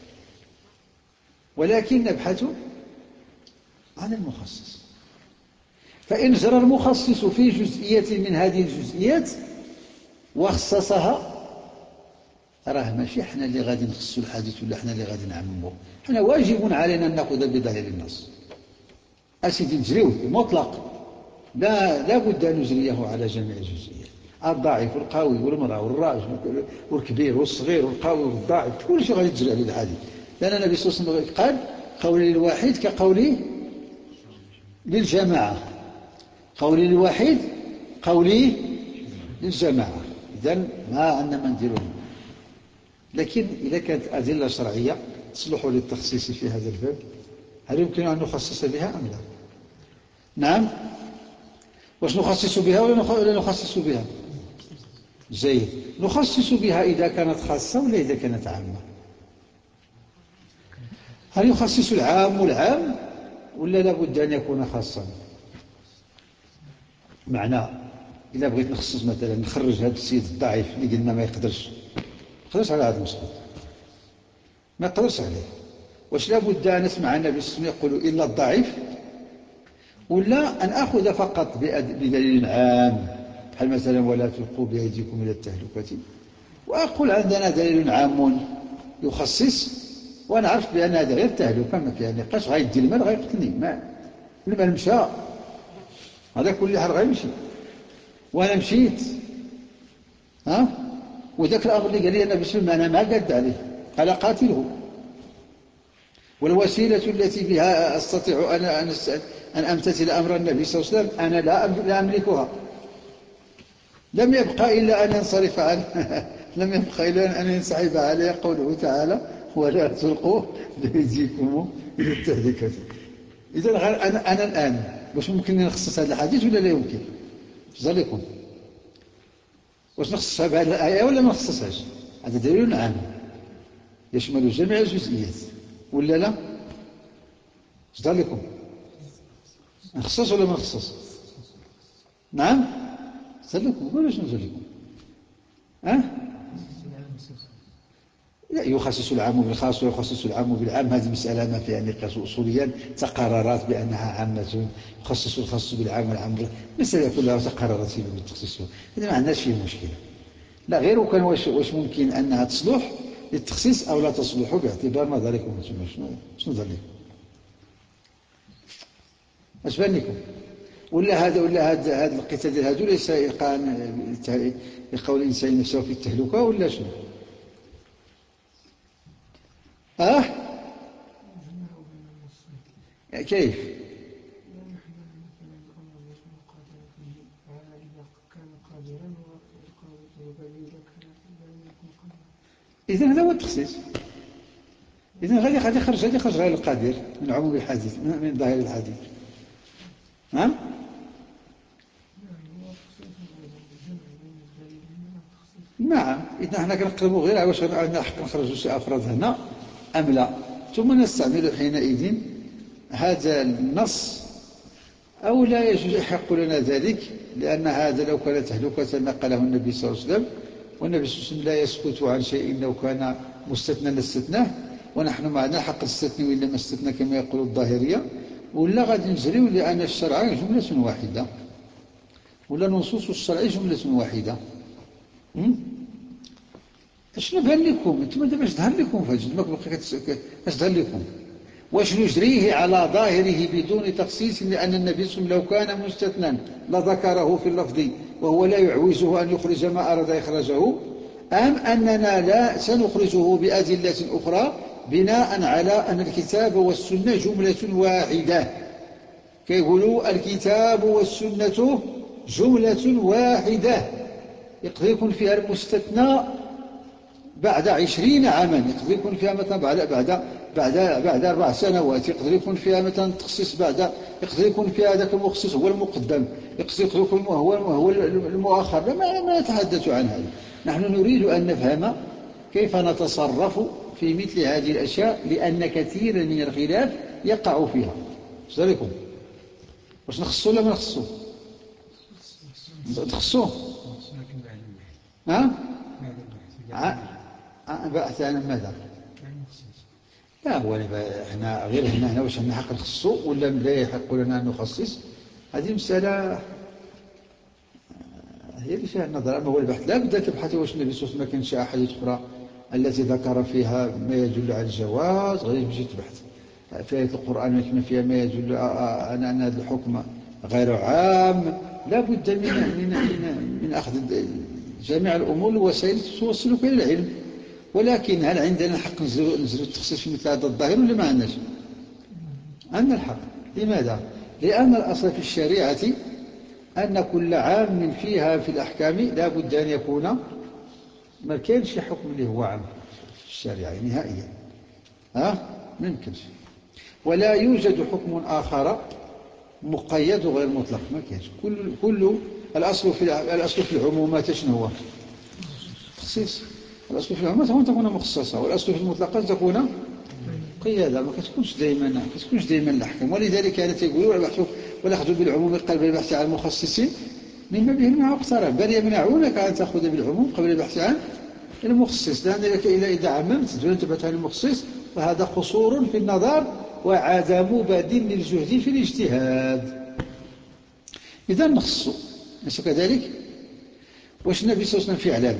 ولكن نبحث عن المخصص. فإن جرى المخصص في جزئية من هذه الجزئيات وخصصها، راه ماشي احنا اللي غادي نخصصوا الحديث ولا احنا اللي غادي نعمموه، احنا واجب علينا أن نأخذ بظاهر النص. أسيدي نجريوه مطلق، لا بد أن نجريه على جميع الجزئيات، الضعيف والقوي والمرأة والراجل والكبير والصغير والقوي والضعيف، كل شيء غادي تجري عليه الحديث. لأن النبي صلى الله عليه وسلم قال: قولي للواحد كقولي للجماعة، قولي للواحد قولي للجماعة. إذن ما عندنا ما نديروه. لكن إذا كانت أدلة شرعية تصلح للتخصيص في هذا الباب، هل يمكن أن نخصص بها أم لا؟ نعم. واش نخصص بها ولا نخصص بها؟ جيد. نخصص بها إذا كانت خاصة ولا إذا كانت عامة؟ هل يخصص العام والعام ولا لابد أن يكون خاصا؟ معنى إذا بغيت نخصص مثلا نخرج هذا السيد الضعيف اللي قلنا ما يقدرش على هذا المسقط، ما يقدرش عليه، واش لابد أن نسمع النبي صلى الله عليه وسلم يقول إلا الضعيف، ولا أن أخذ فقط بدليل عام بحال مثلا ولا تلقوا بأيديكم إلى التهلكة، وأقول عندنا دليل عام يخصص وأنا عرفت بأن هذا غير تهلكة ما فيها نقاش، غايدي المال غيقتلني، المال مشى، هذا كل حال غيمشي وأنا مشيت. وذاك الأمر اللي قال لي النبي صلى الله عليه وسلم أنا ما قد عليه، قال قاتله. والوسيلة التي بها أستطيع أن أمتثل أمر النبي صلى الله عليه وسلم أنا لا أملكها. لم يبقى إلا أن ينصرف عنه لم يبقى إلا أن ينسحب عليه قوله تعالى: ولا تلقوا بأيديكم إلى التهلكة. إذن أنا الآن واش ممكن نخصص هذا الحديث ولا لا يمكن؟ جزاكم واش نخصصها بهذه الآية ولا ما نخصصهاش؟ هذا دليل عام يشمل جميع الجزئيات ولا لا؟ جزاكم نخصص ولا ما نخصص؟ نعم جزاكم ولا شنو جزاكم؟ لا يخصص العام بالخاص ويخصص العام بالعام، هذه مسألة ما فيها نقاش أصوليا، تقررات بأنها عامة، يخصص الخاص بالعام والعام مسألة كلها تقررت في بالتخصيص، هذا ما عندناش فيه مشكلة. لا غير كان واش ممكن أنها تصلح للتخصيص أو لا تصلح باعتبار نظركم شنو ذلك؟ اش بان لكم؟ ولا هذا القتال ديال هذو ليس إلقاء لقول الإنسان نفسه في التهلكة ولا شنو؟ كيف؟ إذن هذا هو التخصيص. إذن غادي يخرج غير القادر من عموم الحديث، من ظاهر الحديث. نعم. إذا احنا كنقلبوا غير على واش عندنا حق نخرجوا شي أفراد هنا أم لا، ثم نستعمل حينئذ هذا النص أو لا يجوز يحق لنا ذلك، لأن هذا لو كان تهلكة نقله النبي صلى الله عليه وسلم، والنبي صلى الله عليه وسلم لا يسكت عن شيء لو كان مستثنى لاستثناه، ونحن معنا حق الاستثناء وإلا ما استثنى كما يقول الظاهرية، ولا غادي نجريو لأن الشرع جملة واحدة، ولا نصوص الشرع جملة واحدة. اشنو بان لكم انتم دابا اش ظهر لكم اش ظهر لكم؟ واش نجريه على ظاهره بدون تخصيص، لأن النبي صلى الله عليه وسلم لو كان مستثنى لذكره في اللفظ وهو لا يعوزه أن يخرج ما أراد إخراجه، أم أننا لا سنخرجه بأدلة أخرى بناء على أن الكتاب والسنة جملة واحدة. كيقولوا الكتاب والسنة جملة واحدة، يقدر يكون فيها المستثنى بعد 20 عاما، يقدر يكون فيها مثلا بعد 4 سنوات، يقدر يكون فيها مثلا تخصيص يقدر يكون فيها ذاك المخصص هو المقدم، يقدر يكون هو المؤخر. ما نتحدث عن هذا. نحن نريد أن نفهم كيف نتصرف في مثل هذه الأشياء، لأن كثيرا من الخلاف يقع فيها. سألكم واش نخصو ولا ما نخصو؟ تخصو بحث عن ماذا؟ لا هو احنا غير هنا واش من حق نخصو ولا لا يحق لنا أن نخصص؟ هذه مسألة هي اللي فيها النظر. أما هو البحث لا بد تبحث واش النبي صلى الله عليه وسلم ما كانش أحاديث أخرى التي ذكر فيها ما يدل على الجواز، غير تمشي تبحث في آية القرآن فيها ما يدل على أن هذا الحكم غير عام. لا بد من أخذ جميع الأمور الوسائل توصلك إلى العلم. ولكن هل عندنا الحق نزل التخصيص في مثل هذا الظاهر ولا ما عندناش؟ عندنا الحق. لماذا؟ لأن الأصل في الشريعة أن كل عام فيها في الأحكام لا بد أن يكون ما كانش شي حكم اللي هو عام في الشريعة نهائيا، ما يمكنش. ولا يوجد حكم آخر مقيد وغير مطلق، ما كانش. كل الأصل في العمومات شنو هو؟ تخصيص. الأصل في العمومات هو أن تكون مخصصة، والأصل في المطلقات تكون قيادة. ما كتكونش دائما الأحكام. ولذلك كانت يقولوا والأخذ بالعموم قبل البحث عن المخصصين مما به المنع اقترب، بل يمنعونك أن تأخذ بالعموم قبل البحث عن المخصص، لأنك إذا عممت دون تبحث عن المخصص فهذا قصور في النظر وعدم بذل للجهد في الاجتهاد. إذا نخص ليس كذلك. واش النبي صلى الله عليه وسلم فعلا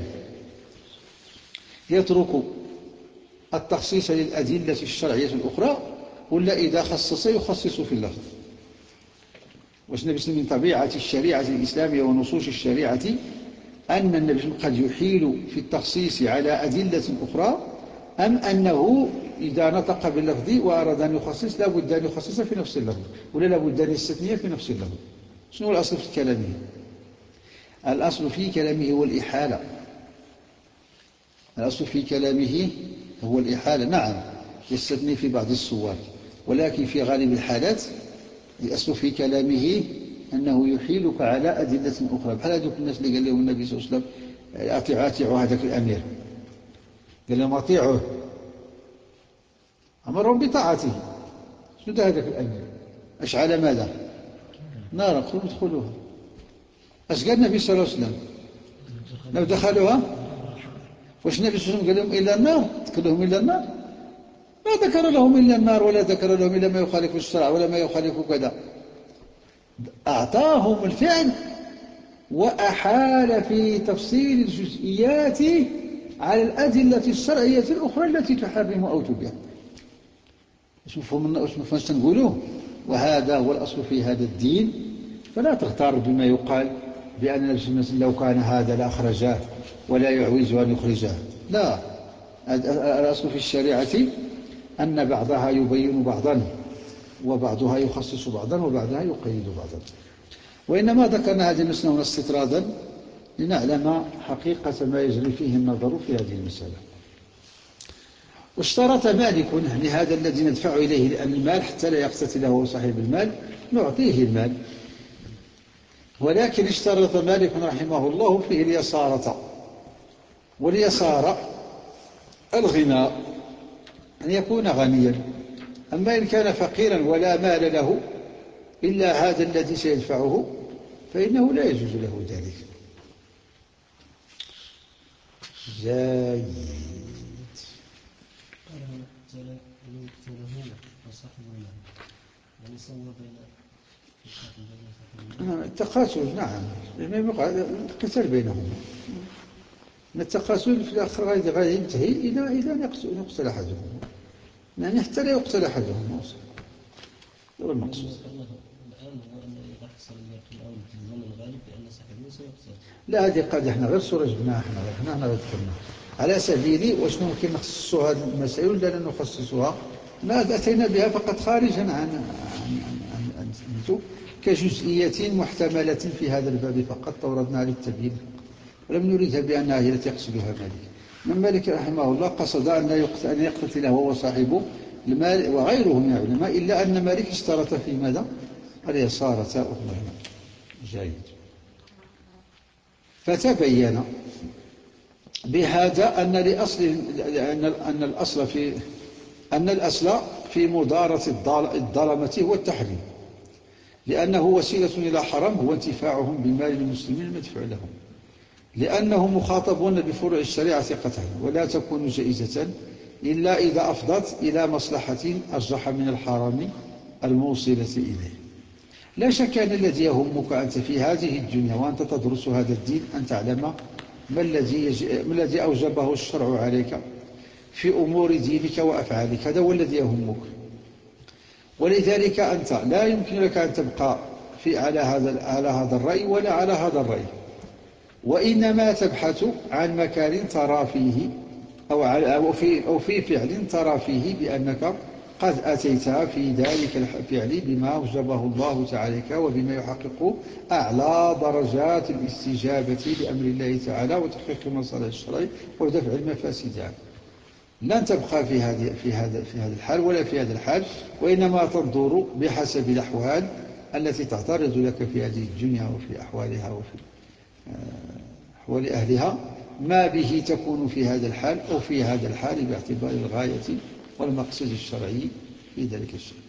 يترك التخصيص للأدلة الشرعية الأخرى، ولا إذا خصص يخصص في اللفظ؟ واش النبي صلى الله عليه وسلم من طبيعة الشريعة الإسلامية ونصوص الشريعة أن النبي قد يحيل في التخصيص على أدلة أخرى، أم أنه إذا نطق باللفظ وأراد أن يخصص لا بد أن يخصص في نفس اللفظ، ولا لا بد أن يستثني في نفس اللفظ؟ شنو الأصل في كلامه؟ الأصل في كلامه هو الإحالة. الأصل في كلامه هو الإحالة. نعم يستثني في بعض الصور، ولكن في غالب الحالات الأصل في كلامه أنه يحيلك على أدلة أخرى. بحال هذوك الناس اللي قال لهم النبي صلى الله عليه وسلم أطيعوا هذاك الأمير، قال لهم أطيعوه، أمرهم بطاعته. شنو ده هذاك الأمير؟ أشعل ماذا؟ نارا، قلوا ادخلوها. اش قال النبي صلى الله عليه وسلم؟ لو دخلوها واش النبي صلى الله عليه وسلم قال لهم إلا النار؟ ذكر لهم إلا النار؟ ما ذكر لهم إلا النار، ولا ذكر لهم إلا ما يخالف الشرع ولا ما يخالف كذا. أعطاهم الفعل وأحال في تفصيل الجزئيات على الأدلة الشرعية الأخرى التي تحرم أو تبيح. واش مفهوم تنقولوه؟ وهذا هو الأصل في هذا الدين. فلا تغتر بما يقال بأن النبي صلى الله عليه وسلم لو كان هذا لأخرجاه ولا يعوز أن يخرجاه. لا، الأصل في الشريعة أن بعضها يبين بعضا، وبعضها يخصص بعضا، وبعضها يقيد بعضا. وإنما ذكرنا هذه المسألة هنا استطرادا لنعلم حقيقة ما يجري فيه النظر في هذه المسألة. واشترط مالك لهذا الذي ندفع إليه المال حتى لا يقتتله صاحب المال نعطيه المال، ولكن اشترط مالك رحمه الله فيه اليسارة. واليسارة الغنى، أن يكون غنيا. أما إن كان فقيرا ولا مال له إلا هذا الذي سيدفعه فإنه لا يجوز له ذلك. جيد. التقاتل، نعم، القتال بينهم. التقاتل في الآخر غادي ينتهي إلى أن يقتل أحدهم، يعني حتى لا يقتل أحدهم. هو المقصود. الآن هو أن إذا حصل اليقين أو الزمن الغالب بأن صاحبه سيقتل. لا، هذه قد احنا غير صورة جبناها، احنا غير ذكرنا على سبيل واش ممكن نخصصوا هذه المسائل ولا لا نخصصوها. ما أتينا بها فقط خارجا عن كجزئية محتملة في هذا الباب فقط، توردنا للتبيين ولم نريدها بأنها هي التي يقصدها مالك. من مالك رحمه الله قصد أن يقتتل هو وصاحبه المال وغيره من العلماء، إلا أن مالك اشترط في ماذا؟ اليسارة والظهر. جيد. فتبين بهذا أن الأصل في مدارة الظلمة هو التحريم، لأنه وسيلة إلى حرام هو انتفاعهم بمال المسلمين المدفوع لهم، لأنهم مخاطبون بفروع الشريعة قطعا، ولا تكون جائزة إلا إذا أفضت إلى مصلحة أرجح من الحرام الموصلة إليه. لا شك أن الذي يهمك أنت في هذه الدنيا وأنت تدرس هذا الدين أن تعلم ما الذي أوجبه الشرع عليك في أمور دينك وأفعالك، هذا هو الذي يهمك. ولذلك أنت لا يمكن لك أن تبقى على هذا الرأي ولا على هذا الرأي، وإنما تبحث عن مكان ترى فيه أو في فعل ترى فيه بأنك قد أتيت في ذلك الفعل بما أوجبه الله تعالى وبما يحقق أعلى درجات الاستجابة لأمر الله تعالى وتحقيق المصالح الشرعي ودفع المفاسد عنه. لن تبقى في هذا الحال ولا في هذا الحال، وإنما تنظر بحسب الأحوال التي تعترض لك في هذه الدنيا وفي أحوالها وفي أحوال أهلها، ما به تكون في هذا الحال أو في هذا الحال باعتبار الغاية والمقصد الشرعي في ذلك الشيء.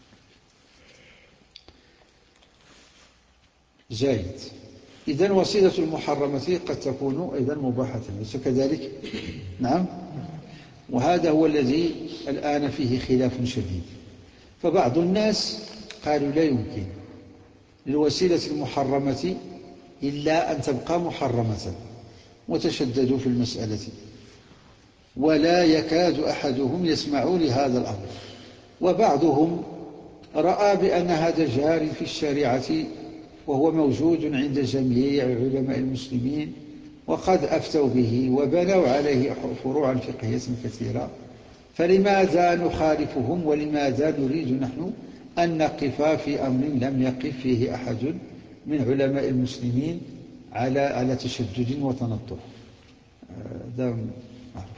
جيد. إذن وسيلة المحرمة قد تكون أيضا مباحة، ليس كذلك؟ نعم. وهذا هو الذي الآن فيه خلاف شديد، فبعض الناس قالوا لا يمكن للوسيلة المحرمة إلا أن تبقى محرمة، وتشددوا في المسألة، ولا يكاد أحدهم يسمع لهذا الأمر. وبعضهم رأى بأن هذا جاري في الشريعة وهو موجود عند جميع علماء المسلمين وقد أفتوا به وبنوا عليه فروعا فقهية كثيرة، فلماذا نخالفهم ولماذا نريد نحن أن نقف في أمر لم يقف فيه أحد من علماء المسلمين على تشدد وتنطع. هذا معروف.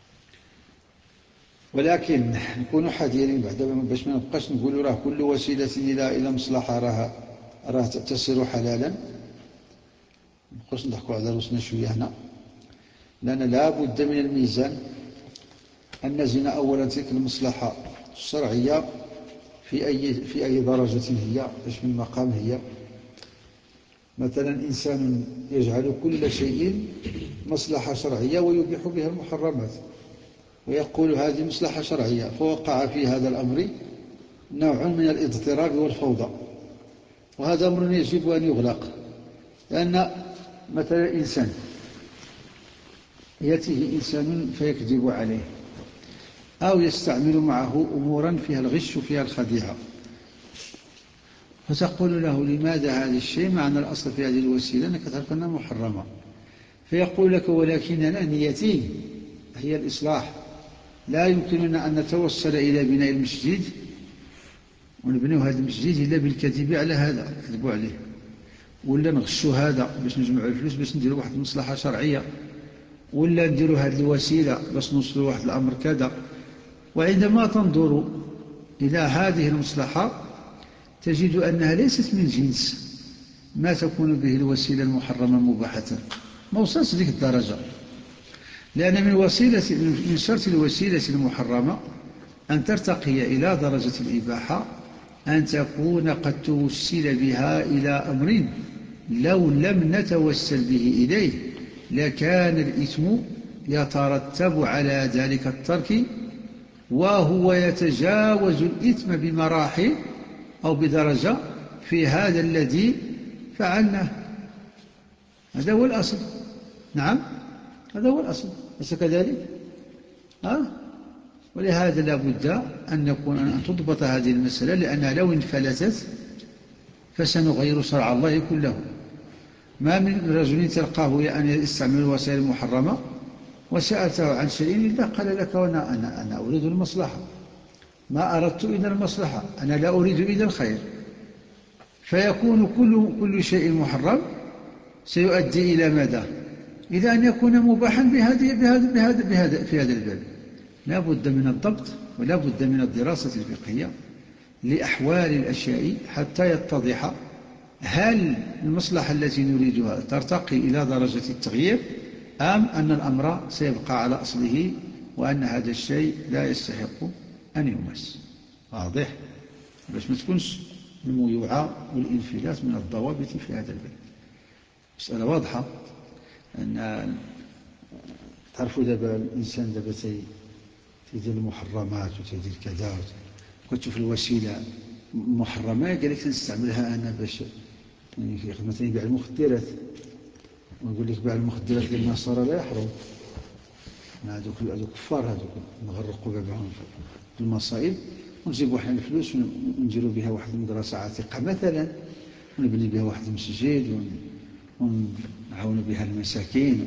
ولكن نكون حذرين بعد باش ما نبقاش نقولوا راه كل وسيلة إلى مصلحة راه تصير حلالا. ما نبقاش نضحكوا على راسنا شوية هنا، لأن لا بد من الميزان أن نزن أولا تلك المصلحة الشرعية في أي درجة هي، ايش من مقام هي. مثلا إنسان يجعل كل شيء مصلحة شرعية ويبيح بها المحرمات ويقول هذه مصلحة شرعية، فوقع في هذا الأمر نوع من الاضطراب والفوضى، وهذا أمر يجب أن يغلق. لأن مثلا إنسان يأتيه إنسان فيكذب عليه أو يستعمل معه أمورا فيها الغش وفيها الخديعة، فتقول له لماذا هذا الشيء مع أن الأصل في هذه الوسيلة أنك تعرف أنها محرمة، فيقول لك ولكننا نيتي هي الإصلاح، لا يمكننا أن نتوصل إلى بناء المسجد ونبني هذا المسجد إلا بالكذب على هذا، كذبوا عليه، ولا نغشوا هذا باش نجمعوا الفلوس باش نديروا واحد المصلحة شرعية، ولا نديروا هذه الوسيلة باش نوصلوا واحد الأمر كذا. وعندما تنظر إلى هذه المصلحة تجد أنها ليست من جنس ما تكون به الوسيلة المحرمة مباحة، ما وصلت ذيك الدرجة. لأن من شرط الوسيلة المحرمة أن ترتقي إلى درجة الإباحة أن تكون قد توسل بها إلى أمر لو لم نتوسل به إليه لكان الإثم يترتب على ذلك الترك، وهو يتجاوز الإثم بمراحل أو بدرجة في هذا الذي فعلناه. هذا هو الأصل. نعم، هذا هو الأصل، ليس كذلك؟ ولهذا لا بد أن تضبط هذه المسألة، لأنها لو انفلتت فسنغير شرع الله كله. ما من رجل تلقاه أن يستعمل الوسائل المحرمة وسألته عن شيء إلا قال لك أنا أريد المصلحة، ما أردت إلا المصلحة، أنا لا أريد إلا الخير. فيكون كل شيء محرم سيؤدي إلى ماذا؟ إلى أن يكون مباحا في هذا الباب. لا بد من الضبط ولا بد من الدراسة الفقهية لأحوال الأشياء حتى يتضح هل المصلحة التي نريدها ترتقي إلى درجة التغيير أم أن الأمر سيبقى على أصله وأن هذا الشيء لا يستحق أن يمس. واضح؟ باش ما تكونش الميوعة والانفلات من الضوابط في هذا الباب. مسألة واضحة. أن تعرفوا دابا الإنسان دابا تيدير المحرمات وتيدير كذا وتشوف الوسيلة محرمة قال لك نستعملها أنا باش يعني مثلا يبيع المخدرات ويقول لك بيع المخدرات ديال النصارى لا يحرم. هذوك كفار، هذوك نغرقوا بابهم في المصائب ونجيبوا حنا الفلوس ونديروا بها واحد المدرسة عتيقة مثلا ونبني بها واحد المسجد ونعاونوا بها المساكين.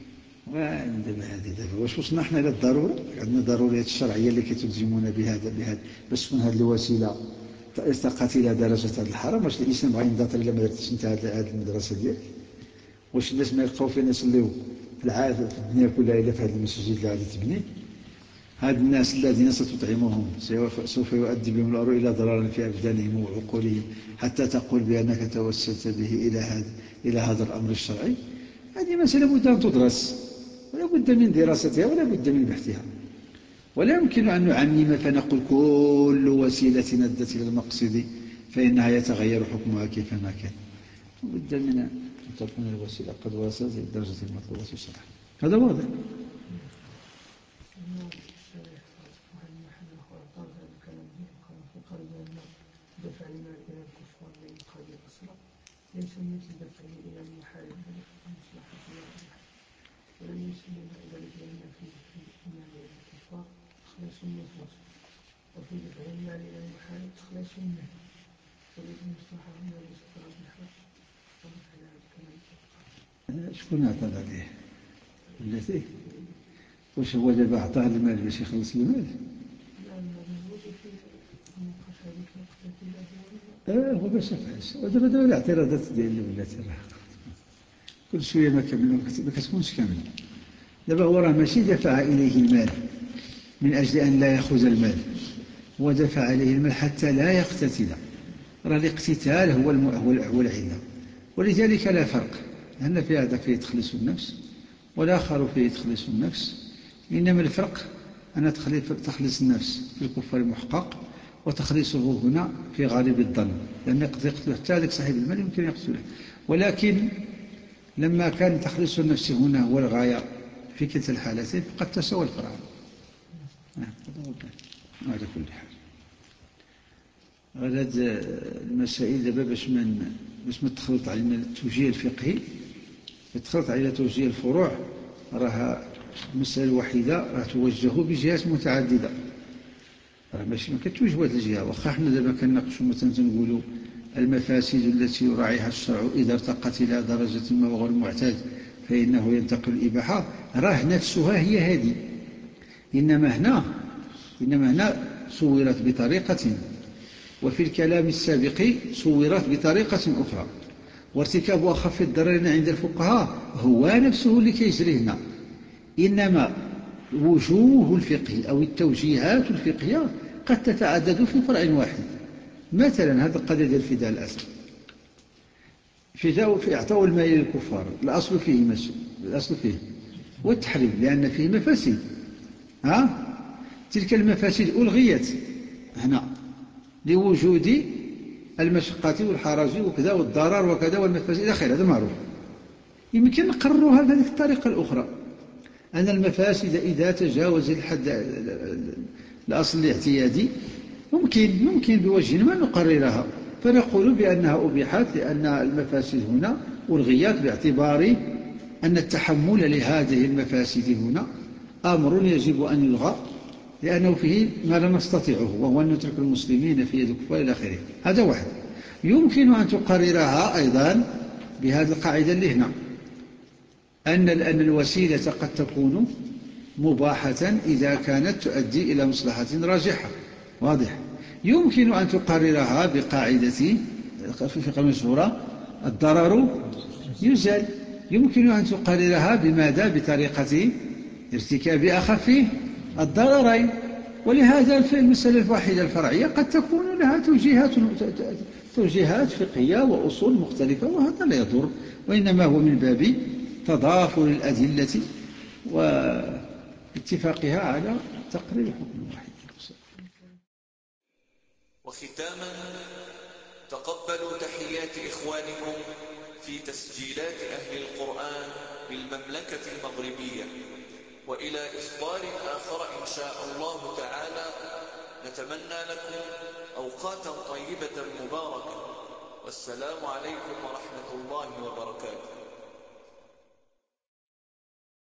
دابا واش وصلنا حنا الى الضروره؟ عندنا ضروريات الشرعيه اللي كتلزمونا بهذا باش تكون هذه الوسيله ارتقت الى درجه هذا الحرام. واش الانسان بغى ينضطر الا ما درتش انت هذه المدرسه ديالك؟ واش الناس ما يلقاو فينا يصليو في العاده في الدنيا كلها الا في هذا المسجد اللي غادي تبني؟ هاد الناس الذين ستطعمهم سوف يؤدي بهم الامر الى ضرر في ابدانهم وعقولهم حتى تقول بانك توسلت به الى هذا الامر الشرعي. هذه مساله بد ان تدرس ولا بد من دراستها ولا بد من بحثها. ولا يمكن أن نعمم فنقول كل وسيلة أدت إلى المقصد فإنها يتغير حكمها كيفما كان. بد من أن تكون الوسيلة قد وصلت إلى الدرجة المطلوبة شرعا. هذا واضح. ليس مثل دفعه إلى المحارب ولم يسلم ذلك لأن فيه المال إلى الكفار إخلاص النفوس وفي دفع المال إلى المحارب إخلاص النفس وليس المصلحة هنا ليس طلب الحق ومثل هذا الكلام. شكون اعترض عليه؟ التي واش هو دابا عطاه المال باش يخلص المال؟ لا الموجود في النقاش هذيك هو باش يفحص. ودابا الاعتراضات ديال الولات كل شويه ما كتكونش كامله. دابا هو راه ماشي دفع اليه المال من اجل ان لا ياخذ المال، هو دفع عليه المال حتى لا يقتتل. راه الاقتتال هو العله، ولذلك لا فرق لان في هذا فيه تخليص النفس والاخر فيه تخليص النفس. انما الفرق ان تخليص النفس في الكفار محقق وتخليصه هنا في غالب الظن، لأن يقتله حتى هذاك صاحب المال يمكن يقتله. ولكن لما كان تخليص النفس هنا هو الغاية في كلتا الحالتين فقد تساوى الفرع. على كل حال هذه المسائل دابا باش ما تخلط علينا التوجيه الفقهي تخلط علينا توجيه الفروع. راها المسألة الوحيدة راه توجه بجهات متعددة، ماشي ما كتوجه واحد الجهه. واخا حنا دابا كنناقشوا مثلا تنقولوا المفاسد التي يراعيها الشرع اذا ارتقت الى درجه ما وهو المعتاد فانه ينتقل الاباحه، راه نفسها هي هذه. انما هنا صورت بطريقه وفي الكلام السابق صورت بطريقه اخرى. وارتكاب اخف الضررين عند الفقهاء هو نفسه اللي كيجري هنا. انما وجوه الفقه أو التوجيهات الفقهية قد تتعدد في فرع واحد. مثلا هذا القضية ديال الفداء الأسر، فداء في إعطاء المال للكفار الأصل فيه والتحريم لأن فيه مفاسد. تلك المفاسد ألغيت هنا لوجود المشقة والحرج وكذا والضرر وكذا والمفاسد إلى آخره. هذا معروف. يمكن نقررها بهذه الطريقة الأخرى أن المفاسد إذا تجاوز الحد الأصل الاعتيادي ممكن بوجه ما نقررها فنقول بأنها أبيحت لأن المفاسد هنا ألغيت باعتبار أن التحمل لهذه المفاسد هنا أمر يجب أن يلغى لأنه فيه ما لا نستطيعه وهو أن نترك المسلمين في يد الكفار إلى آخره. هذا واحد. يمكن أن تقررها أيضا بهذه القاعدة اللي هنا، أن الوسيلة قد تكون مباحة إذا كانت تؤدي إلى مصلحة راجحة. واضح. يمكن أن تقررها بقاعدة في المشهورة الضرر يزال. يمكن أن تقررها بماذا؟ بطريقة ارتكاب أخف الضررين. ولهذا في المسألة الواحدة الفرعية قد تكون لها توجيهات فقهية وأصول مختلفة، وهذا لا يضر، وإنما هو من باب تضافر الأدلة واتفاقها على تقرير حكم واحد. وختاما، تقبلوا تحيات إخوانكم في تسجيلات أهل القرآن بالمملكة المغربية، وإلى إصدار آخر إن شاء الله تعالى. نتمنى لكم أوقاتا طيبة مباركة، والسلام عليكم ورحمة الله وبركاته.